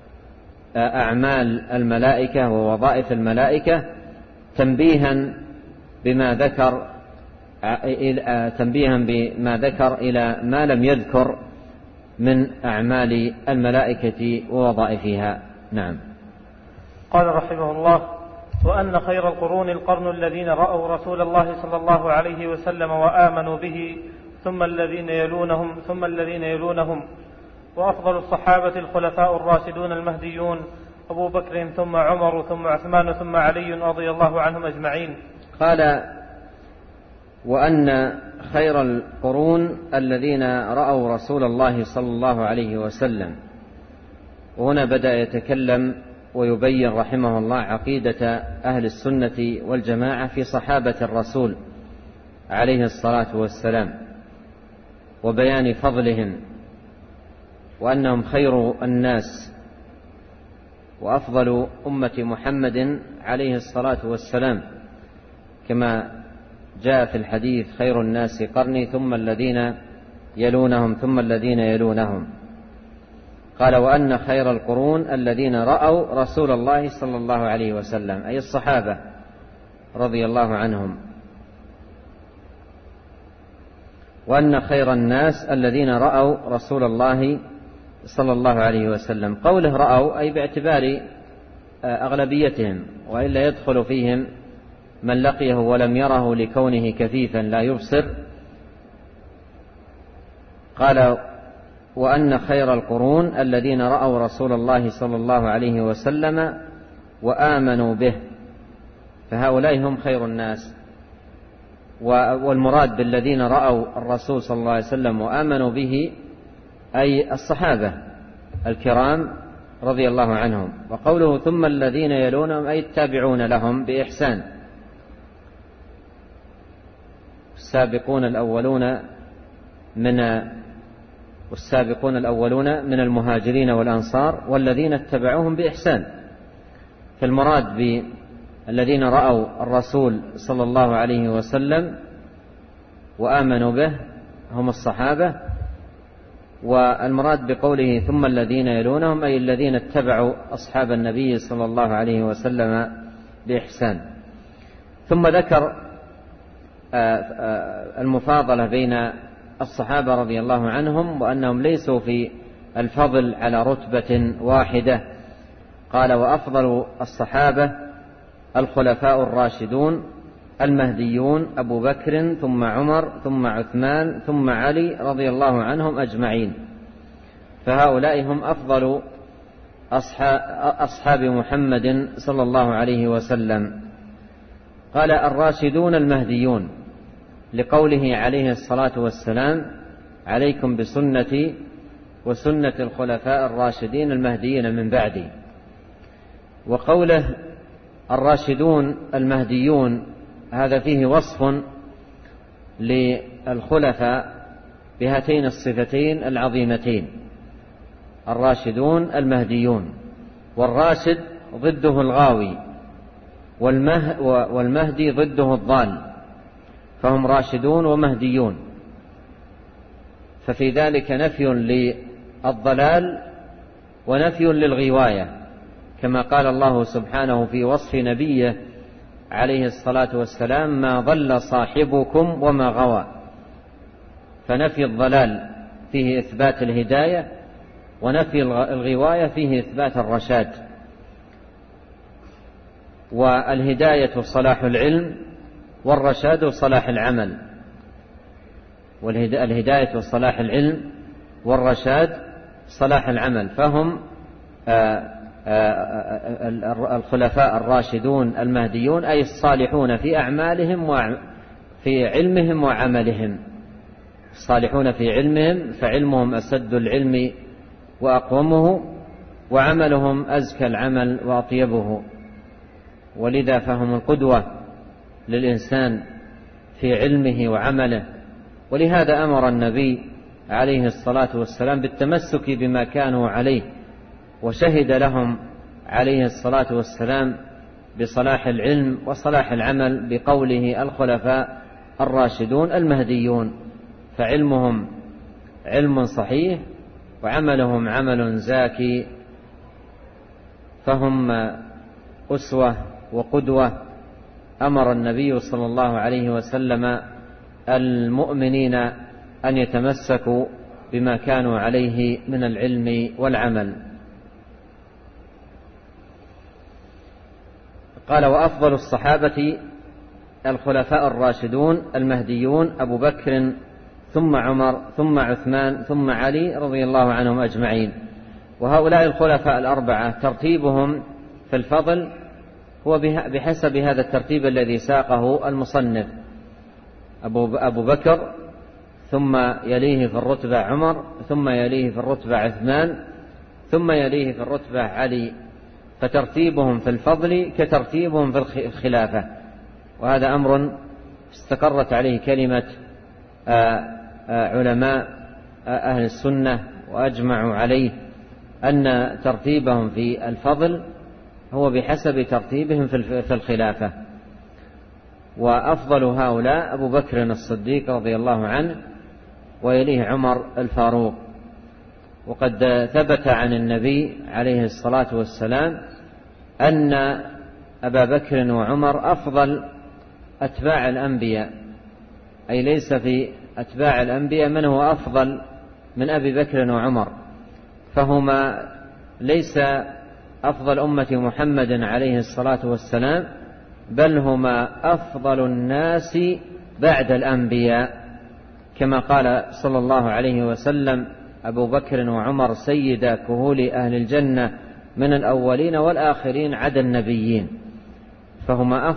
Speaker 2: أعمال الملائكة ووظائف الملائكة تنبيها بما ذكر إلى ما لم يذكر من أعمال الملائكة ووظائفها. نعم.
Speaker 1: قال رحمه الله وأن خير القرون القرن الذين رأوا رسول الله صلى الله عليه وسلم وآمنوا به ثم الذين يلونهم وأفضل الصحابة الخلفاء الراشدون المهديون أبو بكر ثم عمر ثم عثمان ثم علي رضي الله عنهم أجمعين.
Speaker 2: قال وأن خير القرون الذين رأوا رسول الله صلى الله عليه وسلم. وهنا بدأ يتكلم ويبين رحمه الله عقيدة أهل السنة والجماعة في صحابة الرسول عليه الصلاة والسلام، وبيان فضلهم، وأنهم خير الناس وأفضل أمة محمد عليه الصلاة والسلام، كما جاء في الحديث خير الناس قرني ثم الذين يلونهم ثم الذين يلونهم. قال وأن خير القرون الذين رأوا رسول الله صلى الله عليه وسلم، أي الصحابة رضي الله عنهم. وأن خير الناس الذين رأوا رسول الله صلى الله عليه وسلم. قوله رأوا أي باعتبار أغلبيتهم، وإلا يدخل فيهم من لقيه ولم يره لكونه كفيفا لا يبصر. قال وأن خير القرون الذين رأوا رسول الله صلى الله عليه وسلم وآمنوا به، فهؤلاء هم خير الناس. والمراد بالذين رأوا الرسول صلى الله عليه وسلم وآمنوا به أي الصحابة الكرام رضي الله عنهم. وقوله ثم الذين يلونهم أي التابعون لهم بإحسان، السابقون الأولون من المهاجرين والأنصار والذين اتبعوهم بإحسان. فالمراد بالذين رأوا الرسول صلى الله عليه وسلم وآمنوا به هم الصحابة، والمراد بقوله ثم الذين يلونهم أي الذين اتبعوا أصحاب النبي صلى الله عليه وسلم بإحسان. ثم ذكر المفاضلة بين الصحابة رضي الله عنهم وأنهم ليسوا في الفضل على رتبة واحدة. قال وأفضل الصحابة الخلفاء الراشدون المهديون أبو بكر ثم عمر ثم عثمان ثم علي رضي الله عنهم أجمعين، فهؤلاء هم أفضل أصحاب محمد صلى الله عليه وسلم. قال الراشدون المهديون لقوله عليه الصلاة والسلام عليكم بسنتي وسنة الخلفاء الراشدين المهديين من بعدي. وقوله الراشدون المهديون هذا فيه وصف للخلفاء بهاتين الصفتين العظيمتين، الراشدون المهديون، والراشد ضده الغاوي، والمهدي ضده الضال، فهم راشدون ومهديون. ففي ذلك نفي للضلال ونفي للغواية، كما قال الله سبحانه في وصف نبيه عليه الصلاة والسلام ما ضل صاحبكم وما غوى. فنفي الضلال فيه إثبات الهداية، ونفي الغواية فيه إثبات الرشاد. والهداية صلاح العلم، والرشاد صلاح العمل. والهداية صلاح العلم، والرشاد صلاح العمل، فهم الخلفاء الراشدون المهديون أي الصالحون في أعمالهم في علمهم وعملهم. الصالحون في علمهم فعلمهم أسد العلم وأقومه، وعملهم أزكى العمل وأطيبه، ولذا فهم القدوة للإنسان في علمه وعمله. ولهذا أمر النبي عليه الصلاة والسلام بالتمسك بما كانوا عليه، وشهد لهم عليه الصلاة والسلام بصلاح العلم وصلاح العمل بقوله الخلفاء الراشدون المهديون، فعلمهم علم صحيح وعملهم عمل زاكي، فهم أسوة وقدوة. أمر النبي صلى الله عليه وسلم المؤمنين أن يتمسكوا بما كانوا عليه من العلم والعمل. قال وأفضل الصحابة الخلفاء الراشدون المهديون أبو بكر ثم عمر ثم عثمان ثم علي رضي الله عنهم أجمعين. وهؤلاء الخلفاء الأربعة ترتيبهم في الفضل هو بحسب هذا الترتيب الذي ساقه المصنف: أبو بكر، ثم يليه في الرتبة عمر، ثم يليه في الرتبة عثمان، ثم يليه في الرتبة علي. فترتيبهم في الفضل كترتيبهم في الخلافة، وهذا أمر استقرت عليه كلمة علماء أهل السنة وأجمعوا عليه أن ترتيبهم في الفضل هو بحسب ترتيبهم في الخلافة. وأفضل هؤلاء أبو بكر الصديق رضي الله عنه، ويليه عمر الفاروق. وقد ثبت عن النبي عليه الصلاة والسلام أن أبا بكر وعمر أفضل أتباع الأنبياء، أي ليس في أتباع الأنبياء من هو أفضل من أبي بكر وعمر، فهما ليس أفضل أمة محمد عليه الصلاة والسلام، بل هما أفضل الناس بعد الأنبياء، كما قال صلى الله عليه وسلم أبو بكر وعمر سيدا كهول أهل الجنة من الأولين والآخرين عدا النبيين، فهما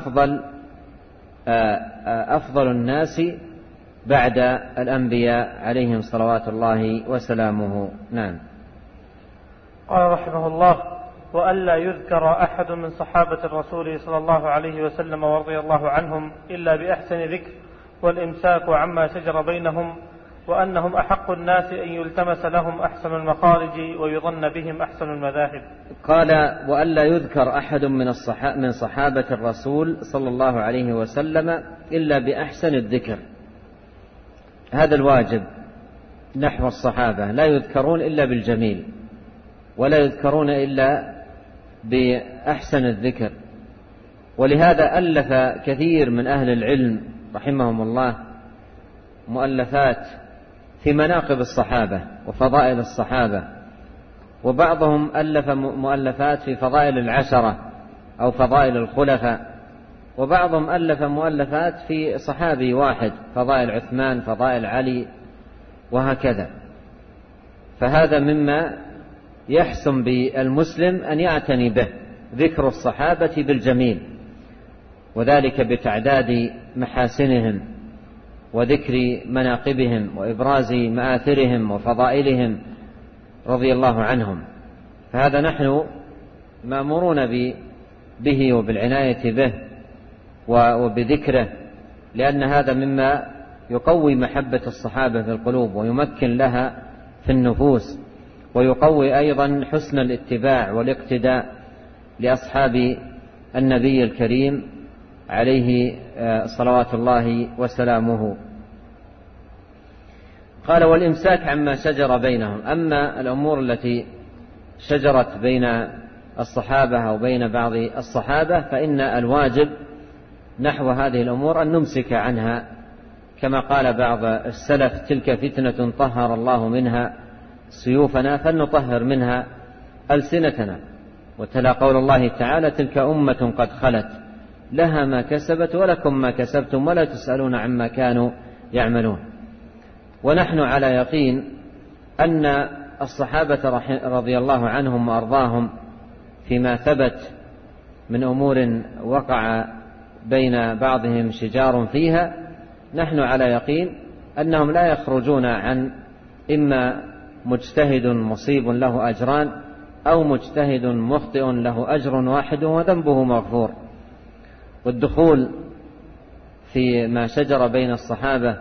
Speaker 2: أفضل الناس بعد الأنبياء عليهم صلوات الله وسلامه. نعم.
Speaker 1: قال رحمه الله: وألا يذكر أحد من صحابة الرسول صلى الله عليه وسلم ورضي الله عنهم إلا بأحسن ذكر والإمساك عما شجر بينهم، وأنهم أحق الناس أن يلتمس لهم أحسن المخارج ويظن بهم أحسن المذاهب.
Speaker 2: قال: وألا يذكر أحد من صحابة الرسول صلى الله عليه وسلم إلا بأحسن الذكر، هذا الواجب نحو الصحابة لا يذكرون إلا بالجميل، ولا يذكرون إلا بأحسن الذكر. ولهذا ألف كثير من أهل العلم رحمهم الله مؤلفات في مناقب الصحابة وفضائل الصحابة، وبعضهم ألف مؤلفات في فضائل العشرة أو فضائل الخلفاء، وبعضهم ألف مؤلفات في صحابي واحد، فضائل عثمان، فضائل علي، وهكذا. فهذا مما يحسن بالمسلم أن يعتني به، ذكر الصحابة بالجميل، وذلك بتعداد محاسنهم وذكر مناقبهم وإبراز مآثرهم وفضائلهم رضي الله عنهم. فهذا نحن مأمورون به وبالعناية به وبذكره، لأن هذا مما يقوي محبة الصحابة في القلوب ويمكن لها في النفوس، ويقوي أيضا حسن الاتباع والاقتداء لأصحاب النبي الكريم عليه صلوات الله وسلامه. قال: والإمساك عما شجر بينهم. أما الأمور التي شجرت بين الصحابة أو بين بعض الصحابة فإن الواجب نحو هذه الأمور أن نمسك عنها، كما قال بعض السلف: تلك فتنة طهر الله منها سيوفنا فلنطهر منها ألسنتنا. وتلا قول الله تعالى: تلك أمة قد خلت لها ما كسبت ولكم ما كسبتم ولا تسألون عما كانوا يعملون. ونحن على يقين أن الصحابة رضي الله عنهم وأرضاهم فيما ثبت من أمور وقع بين بعضهم شجار فيها، نحن على يقين أنهم لا يخرجون عن إما مجتهد مصيب له أجران أو مجتهد مخطئ له أجر واحد وذنبه مغفور. والدخول في ما شجر بين الصحابة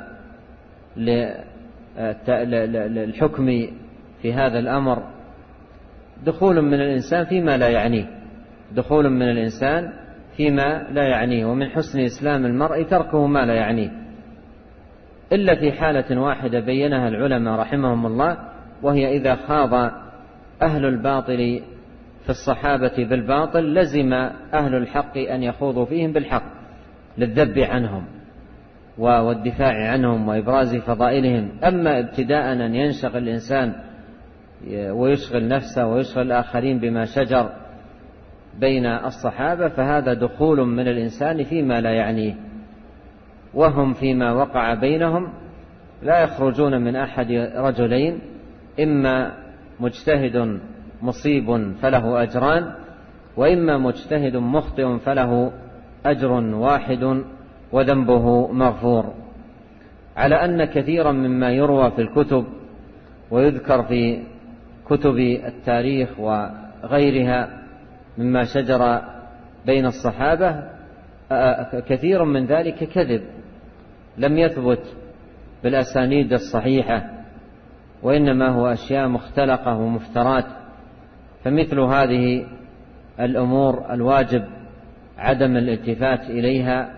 Speaker 2: للحكم في هذا الأمر دخول من الإنسان فيما لا يعنيه، دخول من الإنسان فيما لا يعنيه، ومن حسن إسلام المرء تركه ما لا يعنيه، إلا في حالة واحدة بينها العلماء رحمهم الله، وهي إذا خاض أهل الباطل في الصحابة بالباطل لزم أهل الحق أن يخوضوا فيهم بالحق للذب عنهم والدفاع عنهم وإبراز فضائلهم. أما ابتداء أن ينشغل الإنسان ويشغل نفسه ويشغل الآخرين بما شجر بين الصحابة فهذا دخول من الإنسان فيما لا يعنيه، وهم فيما وقع بينهم لا يخرجون من أحد رجلين: إما مجتهد مصيب فله أجران، وإما مجتهد مخطئ فله أجر واحد وذنبه مغفور. على أن كثيرا مما يروى في الكتب ويذكر في كتب التاريخ وغيرها مما شجر بين الصحابة كثير من ذلك كذب لم يثبت بالأسانيد الصحيحة، وإنما هو أشياء مختلقة ومفترات. فمثل هذه الأمور الواجب عدم الالتفات إليها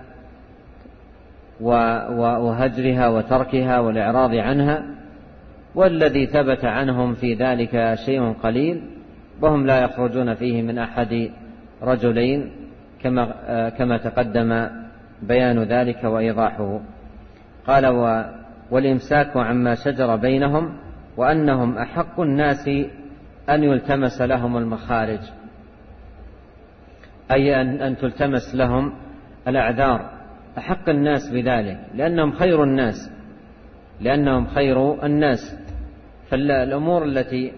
Speaker 2: وهجرها وتركها والإعراض عنها، والذي ثبت عنهم في ذلك شيء قليل، وهم لا يخرجون فيه من أحد رجلين كما تقدم بيان ذلك وإيضاحه. قال: والإمساك عما شجر بينهم وأنهم أحق الناس أن يلتمس لهم المخارج، أي أن تلتمس لهم الأعذار، أحق الناس بذلك لأنهم خير الناس. فالأمور التي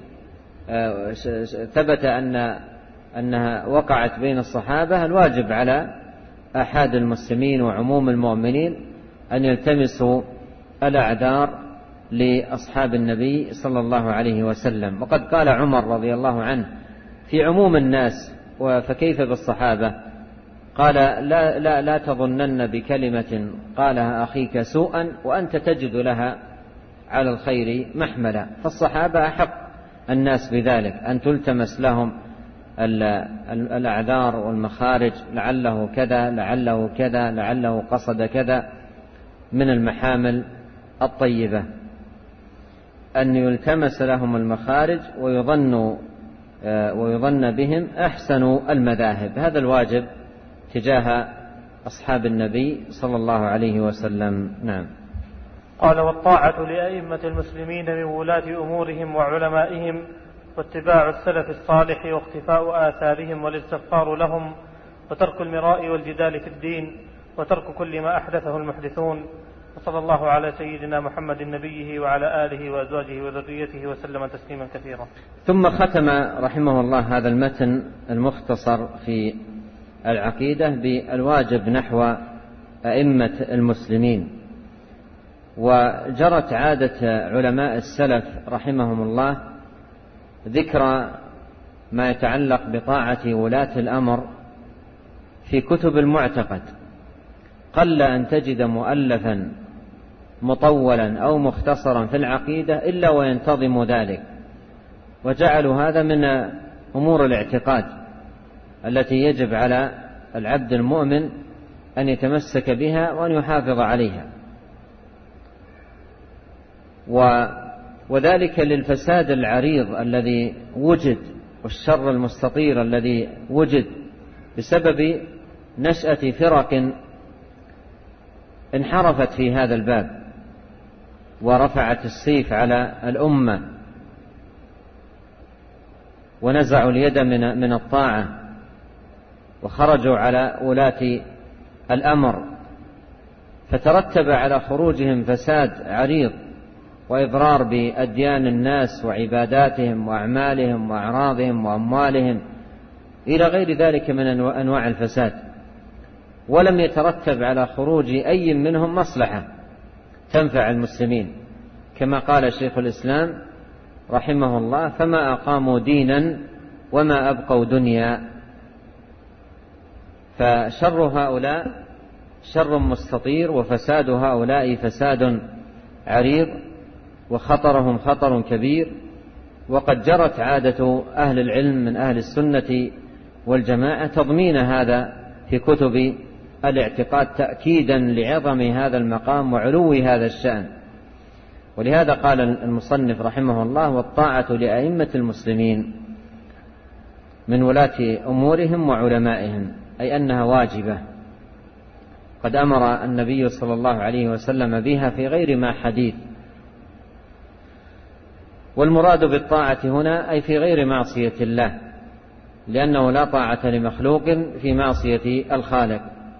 Speaker 2: ثبت أنها وقعت بين الصحابة الواجب على أحد المسلمين وعموم المؤمنين أن يلتمسوا الأعذار لأصحاب النبي صلى الله عليه وسلم. وقد قال عمر رضي الله عنه في عموم الناس: فكيف بالصحابة؟ قال: لا تظنن بكلمة قالها أخيك سوءا وأنت تجد لها على الخير محملا. فالصحابة أحق الناس بذلك، أن تلتمس لهم الأعذار والمخارج، لعله كذا، لعله كذا، لعله قصد كذا من المحامل الطيبة، أن يلتمس لهم المخارج ويظن بهم أحسن المذاهب. هذا الواجب تجاه أصحاب النبي صلى الله عليه وسلم. نعم.
Speaker 1: قال: والطاعة لأئمة المسلمين من ولاة أمورهم وعلمائهم، واتباع السلف الصالح، واختفاء آثارهم، والاستغفار لهم، وترك المراء والجدال في الدين، وترك كل ما أحدثه المحدثون. وصلى الله على سيدنا محمد نبيه وعلى آله وأزواجه وذريته وسلم تسليما كثيرا.
Speaker 2: ثم ختم رحمه الله هذا المتن المختصر في العقيدة بالواجب نحو أئمة المسلمين. وجرت عادة علماء السلف رحمهم الله ذكر ما يتعلق بطاعة ولاة الأمر في كتب المعتقد. قل أن تجد مؤلفا مطولا أو مختصرا في العقيدة إلا وينتظم ذلك، وجعلوا هذا من أمور الاعتقاد التي يجب على العبد المؤمن أن يتمسك بها وأن يحافظ عليها، وذلك للفساد العريض الذي وجد والشر المستطير الذي وجد بسبب نشأة فرق انحرفت في هذا الباب ورفعت السيف على الأمة ونزعوا اليد من الطاعة وخرجوا على ولاة الأمر، فترتب على خروجهم فساد عريض وإضرار بأديان الناس وعباداتهم وأعمالهم وأعراضهم وأموالهم إلى غير ذلك من أنواع الفساد، ولم يترتب على خروج أي منهم مصلحة تنفع المسلمين، كما قال شيخ الإسلام رحمه الله: فما أقاموا دينا وما أبقوا دنيا. فشر هؤلاء شر مستطير، وفساد هؤلاء فساد عريض، وخطرهم خطر كبير. وقد جرت عادة أهل العلم من أهل السنة والجماعة تضمين هذا في كتب الاعتقاد تأكيدا لعظم هذا المقام وعلو هذا الشأن. ولهذا قال المصنف رحمه الله: والطاعة لأئمة المسلمين من ولاة أمورهم وعلمائهم، أي أنها واجبة، قد أمر النبي صلى الله عليه وسلم بها في غير ما حديث. والمراد بالطاعة هنا أي في غير معصية الله، لأنه لا طاعة لمخلوق في معصية الخالق.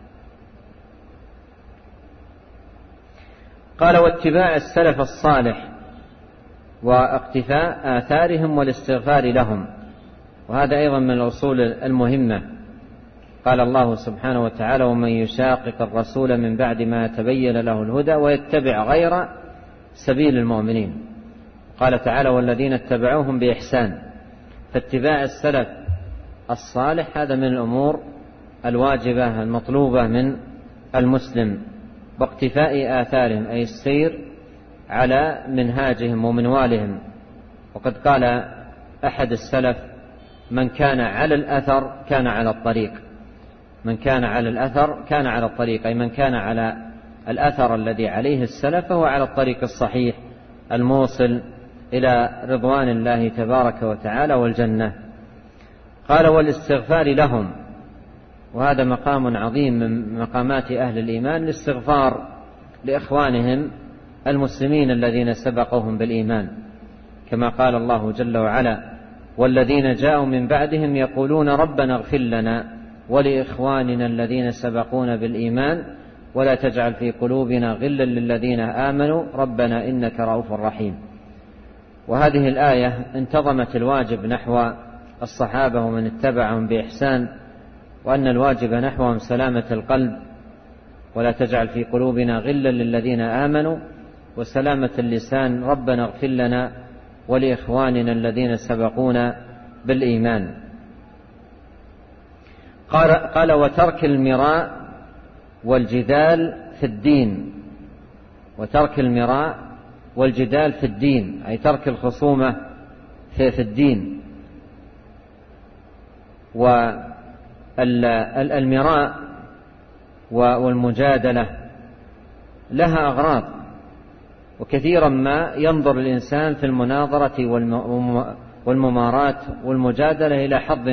Speaker 2: قال: واتباع السلف الصالح واقتفاء آثارهم والاستغفار لهم، وهذا أيضا من الأصول المهمة. قال الله سبحانه وتعالى: ومن يشاقق الرسول من بعد ما تبين له الهدى ويتبع غير سبيل المؤمنين. قال تعالى: والذين اتبعوهم بإحسان. فاتباع السلف الصالح هذا من الأمور الواجبة المطلوبة من المسلم، واقتفاء آثارهم أي السير على منهاجهم ومنوالهم. وقد قال أحد السلف: من كان على الأثر كان على الطريق. من كان على الأثر كان على الطريق، أي من كان على الأثر الذي عليه السلف فهو على الطريق الصحيح الموصل إلى رضوان الله تبارك وتعالى والجنة. قال: والاستغفار لهم، وهذا مقام عظيم من مقامات أهل الإيمان، الاستغفار لإخوانهم المسلمين الذين سبقوهم بالإيمان، كما قال الله جل وعلا: والذين جاءوا من بعدهم يقولون ربنا اغفر لنا ولإخواننا الذين سبقونا بالإيمان ولا تجعل في قلوبنا غلا للذين آمنوا ربنا إنك رؤوف رحيم. وهذه الآية انتظمت الواجب نحو الصحابة ومن اتبعهم بإحسان، وأن الواجب نحوهم سلامة القلب، ولا تجعل في قلوبنا غلا للذين آمنوا، وسلامة اللسان ربنا اغفر لنا ولإخواننا الذين سبقونا بالإيمان. قال: وترك المراء والجدال في الدين. وترك المراء والجدال في الدين أي ترك الخصومة في الدين. والمراء والمجادلة لها أغراض، وكثيرا ما ينظر الإنسان في المناظرة والممارات والمجادلة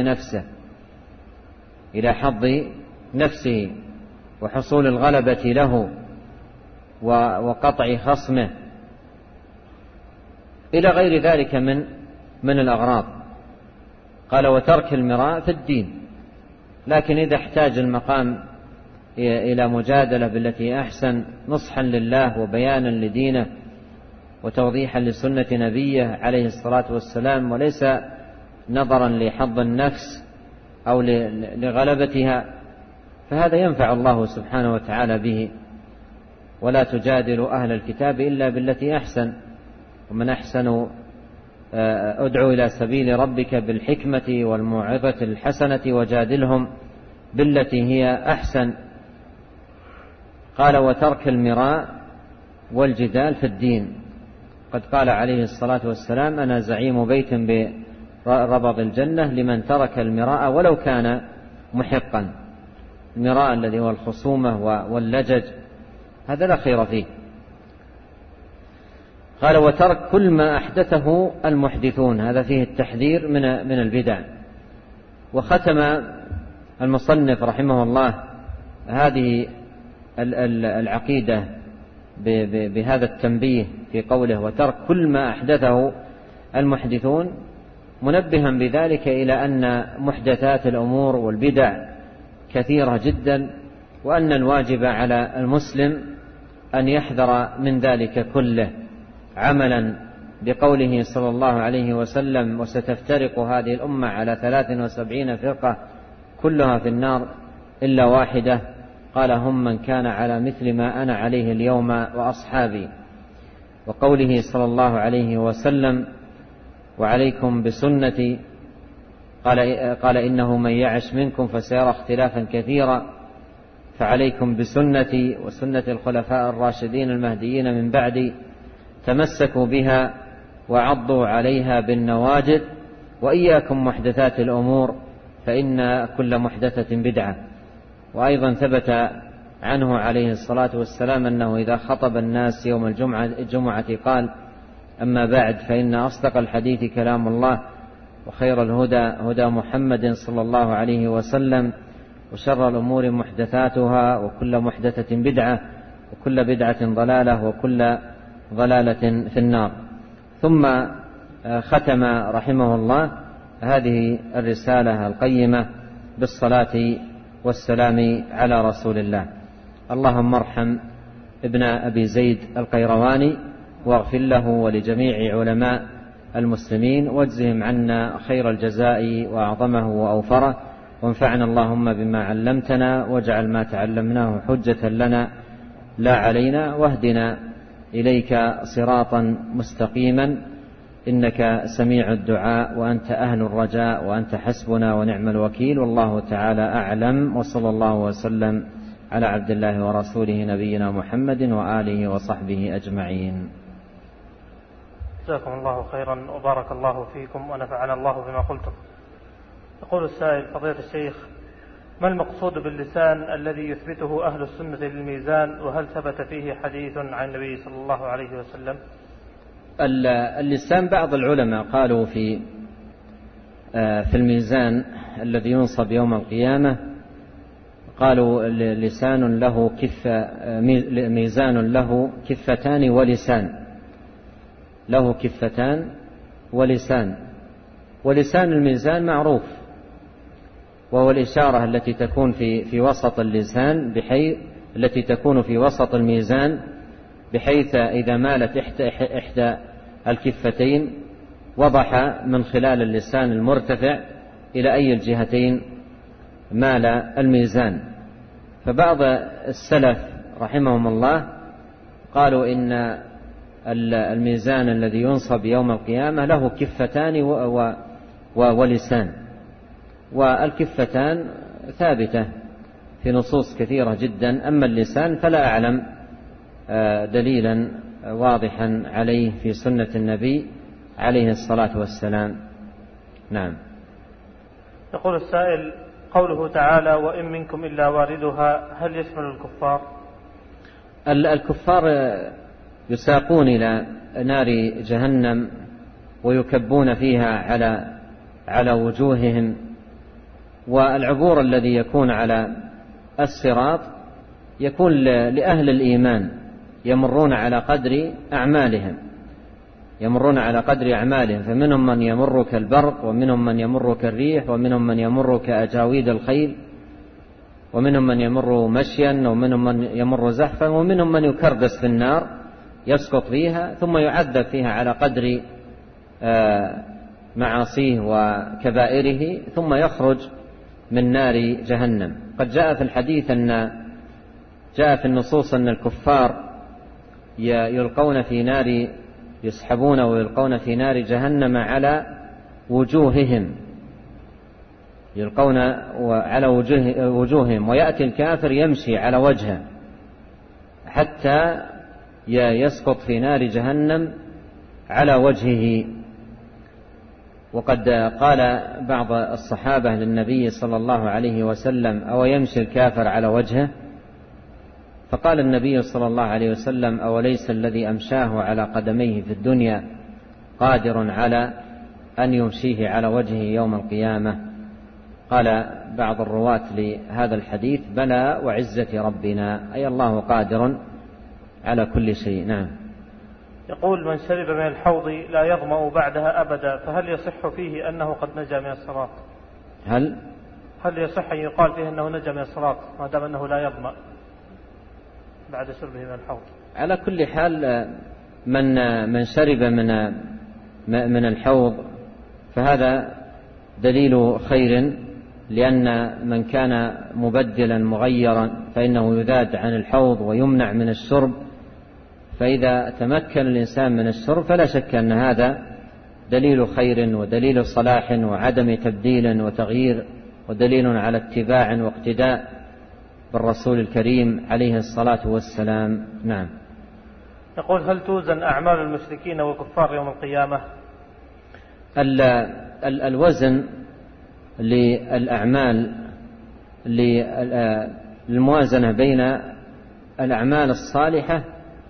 Speaker 2: إلى حظ نفسه وحصول الغلبة له وقطع خصمه إلى غير ذلك من الأغراض. قال وترك المراء في الدين. لكن إذا احتاج المقام إلى مجادلة بالتي أحسن نصحا لله وبيانا لدينه وتوضيحا لسنة نبيه عليه الصلاة والسلام، وليس نظرا لحظ النفس أو لغلبتها، فهذا ينفع الله سبحانه وتعالى به. ولا تجادل أهل الكتاب إلا بالتي أحسن، ومن أحسن ادعو إلى سبيل ربك بالحكمة والموعظة الحسنة وجادلهم بالتي هي أحسن. قال وترك المراء والجدال في الدين. قد قال عليه الصلاة والسلام أنا زعيم بيت بربض الجنة لمن ترك المراء ولو كان محقا. المراء الذي هو الخصومة واللجج هذا لا خير فيه. قال وترك كل ما أحدثه المحدثون، هذا فيه التحذير من البدع. وختم المصنف رحمه الله هذه العقيدة بهذا التنبيه في قوله وترك كل ما أحدثه المحدثون، منبها بذلك إلى أن محدثات الأمور والبدع كثيرة جدا، وأن الواجب على المسلم أن يحذر من ذلك كله، عملا بقوله صلى الله عليه وسلم وستفترق هذه الأمة على 73 فرقة كلها في النار إلا واحدة، قال هم من كان على مثل ما أنا عليه اليوم وأصحابي. وقوله صلى الله عليه وسلم وعليكم بسنتي، قال إنه من يعش منكم فسيرى اختلافا كثيرا، فعليكم بسنتي وسنة الخلفاء الراشدين المهديين من بعدي، تمسكوا بها وعضوا عليها بالنواجذ، وإياكم محدثات الأمور فإن كل محدثة بدعة. وأيضا ثبت عنه عليه الصلاة والسلام أنه إذا خطب الناس يوم الجمعة قال أما بعد فإن أصدق الحديث كلام الله، وخير الهدى هدى محمد صلى الله عليه وسلم، وشر الأمور محدثاتها، وكل محدثة بدعة، وكل بدعة ضلالة، وكل ضلالة في النار. ثم ختم رحمه الله هذه الرسالة القيمة بالصلاة والسلام على رسول الله. اللهم ارحم ابن أبي زيد القيرواني واغفر له ولجميع علماء المسلمين، واجزهم عنا خير الجزاء وأعظمه وأوفره، وانفعنا اللهم بما علمتنا، واجعل ما تعلمناه حجة لنا لا علينا، واهدنا إليك صراطا مستقيما، إنك سميع الدعاء وأنت أهل الرجاء، وأنت حسبنا ونعم الوكيل. والله تعالى أعلم، وصلى الله وسلم على عبد الله ورسوله نبينا محمد وآله وصحبه أجمعين.
Speaker 1: جزاكم الله خيرا وبارك الله فيكم ونفعنا الله بما قلتم. يقول السائل فضيلة الشيخ ما المقصود باللسان الذي يثبته أهل السنة للميزان، وهل ثبت فيه حديث عن النبي صلى الله عليه وسلم؟
Speaker 2: اللسان بعض العلماء قالوا في الميزان الذي ينصب يوم القيامة، قالوا لسان له ميزان له كفتان ولسان، له كفتان ولسان. ولسان الميزان معروف، وهو الإشارة التي تكون في وسط اللسان، التي تكون في وسط الميزان، بحيث إذا مالت إحدى الكفتين وضح من خلال اللسان المرتفع إلى أي الجهتين مال الميزان. فبعض السلف رحمهم الله قالوا إن الميزان الذي ينصب يوم القيامة له كفتان ولسان، والكفتان ثابتة في نصوص كثيرة جدا، أما اللسان فلا أعلم دليلا واضحا عليه في سنة النبي عليه الصلاة والسلام. نعم.
Speaker 1: يقول السائل قوله تعالى وإن منكم إلا واردها، هل يشمل الكفار؟
Speaker 2: الكفار يساقون إلى نار جهنم ويكبون فيها على وجوههم. والعبور الذي يكون على الصراط يكون لأهل الإيمان، يمرون على قدر أعمالهم، فمنهم من يمر كالبرق، ومنهم من يمر كالريح، ومنهم من يمر كأجاويد الخيل، ومنهم من يمر مشيا، ومنهم من يمر زحفا، ومنهم من يكردس في النار يسقط فيها ثم يعذب فيها على قدر معاصيه وكبائره ثم يخرج من نار جهنم. قد جاء في الحديث جاء في النصوص أن الكفار يسحبون ويلقون في نار جهنم على وجوههم، يلقون على وجوههم، ويأتي الكافر يمشي على وجهه حتى يسقط في نار جهنم على وجهه. وقد قال بعض الصحابة للنبي صلى الله عليه وسلم: أو يمشي الكافر على وجهه؟ فقال النبي صلى الله عليه وسلم: أوليس الذي أمشاه على قدميه في الدنيا قادر على أن يمشيه على وجهه يوم القيامة؟ قال بعض الرواة لهذا الحديث: بلى وعزة ربنا، أي الله قادر على كل شيء. نعم.
Speaker 1: يقول: من شرب من الحوض لا يظمأ بعدها أبدا، فهل يصح فيه أنه قد نجا من الصراط؟
Speaker 2: هل
Speaker 1: يصح أن يقال فيه أنه نجا من الصراط ما دام أنه لا يظمأ بعد شربه من الحوض؟
Speaker 2: على كل حال من شرب من الحوض فهذا دليل خير، لأن من كان مبدلا مغيرا فإنه يذاد عن الحوض ويمنع من الشرب، فإذا تمكن الإنسان من الشرب فلا شك أن هذا دليل خير ودليل صلاح وعدم تبديل وتغيير، ودليل على اتباع واقتداء بالرسول الكريم عليه الصلاة والسلام. نعم.
Speaker 1: يقول: هل توزن أعمال المشركين والكفار يوم القيامة؟
Speaker 2: الوزن للأعمال للموازنة بين الأعمال الصالحة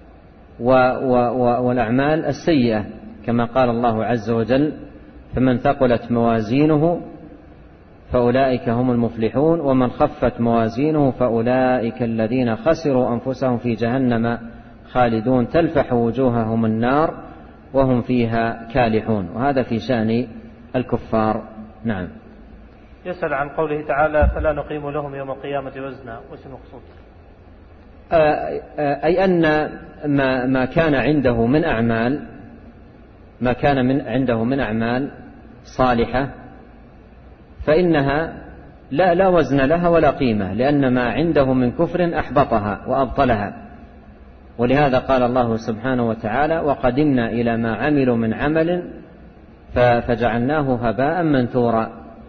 Speaker 2: والأعمال السيئة، كما قال الله عز وجل: فمن ثقلت موازينه فأولئك هم المفلحون، ومن خفت موازينه فأولئك الذين خسروا أنفسهم في جهنم خالدون تلفح وجوههم النار وهم فيها كالحون. وهذا في شأن الكفار. نعم.
Speaker 1: يسأل عن قوله تعالى: فلا نقيم لهم يوم القيامة وزنا، وش المقصود؟
Speaker 2: أي أن ما كان عنده من أعمال صالحة فإنها لا وزن لها ولا قيمة، لأن ما عنده من كفر أحبطها وأبطلها. ولهذا قال الله سبحانه وتعالى: وقدمنا إلى ما عملوا من عمل فجعلناه هباء منثورا.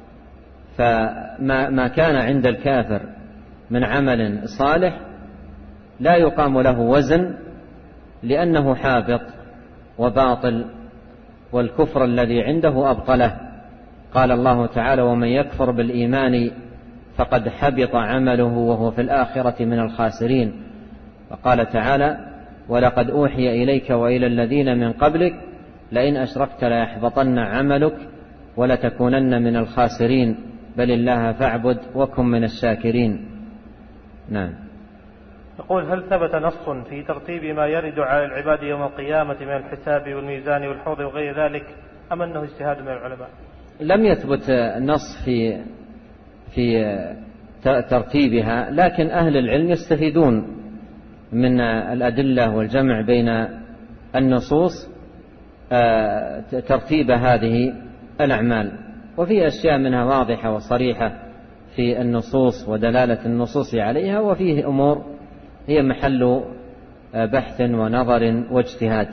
Speaker 2: فما كان عند الكافر من عمل صالح لا يقام له وزن، لأنه حابط وباطل، والكفر الذي عنده أبطله. قال الله تعالى: ومن يكفر بالإيمان فقد حبط عمله وهو في الآخرة من الخاسرين. وقال تعالى: ولقد أوحي إليك وإلى الذين من قبلك لئن أشركت ليحبطن عملك ولتكونن من الخاسرين بل الله فاعبد وكن من الشاكرين. نعم.
Speaker 1: يقول: هل ثبت نص في ترتيب ما يرد على العباد يوم القيامة من الحساب والميزان والحوض وغير ذلك، أم أنه اجتهاد من العلماء؟
Speaker 2: لم يثبت نص في ترتيبها، لكن أهل العلم يستفيدون من الأدلة والجمع بين النصوص ترتيب هذه الأعمال. وفي أشياء منها واضحة وصريحة في النصوص ودلالة النصوص عليها، وفيه أمور هي محل بحث ونظر واجتهاد.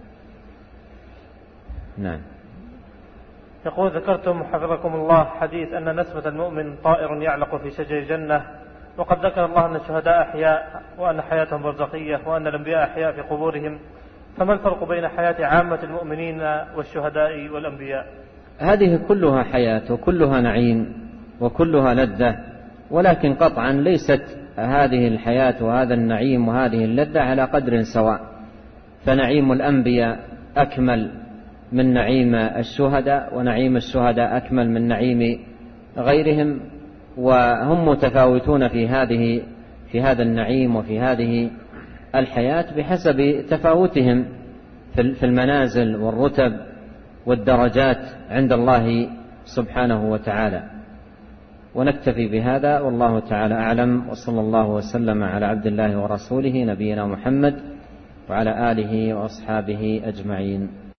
Speaker 2: نعم.
Speaker 1: يقول: ذكرتم حفظكم الله حديث أن نسمة المؤمن طائر يعلق في شجر الجنة، وقد ذكر الله أن الشهداء أحياء وأن حياتهم برزخية وأن الأنبياء أحياء في قبورهم، فما الفرق بين حياة عامة المؤمنين والشهداء والأنبياء؟
Speaker 2: هذه كلها حياة وكلها نعيم وكلها لذة، ولكن قطعا ليست هذه الحياة وهذا النعيم وهذه اللذة على قدر سواء. فنعيم الأنبياء أكمل من نعيم الشهداء، ونعيم الشهداء أكمل من نعيم غيرهم، وهم متفاوتون في هذا النعيم وفي هذه الحياة بحسب تفاوتهم في المنازل والرتب والدرجات عند الله سبحانه وتعالى. ونكتفي بهذا والله تعالى أعلم، وصلى الله وسلم على عبد الله ورسوله نبينا محمد وعلى آله وأصحابه أجمعين.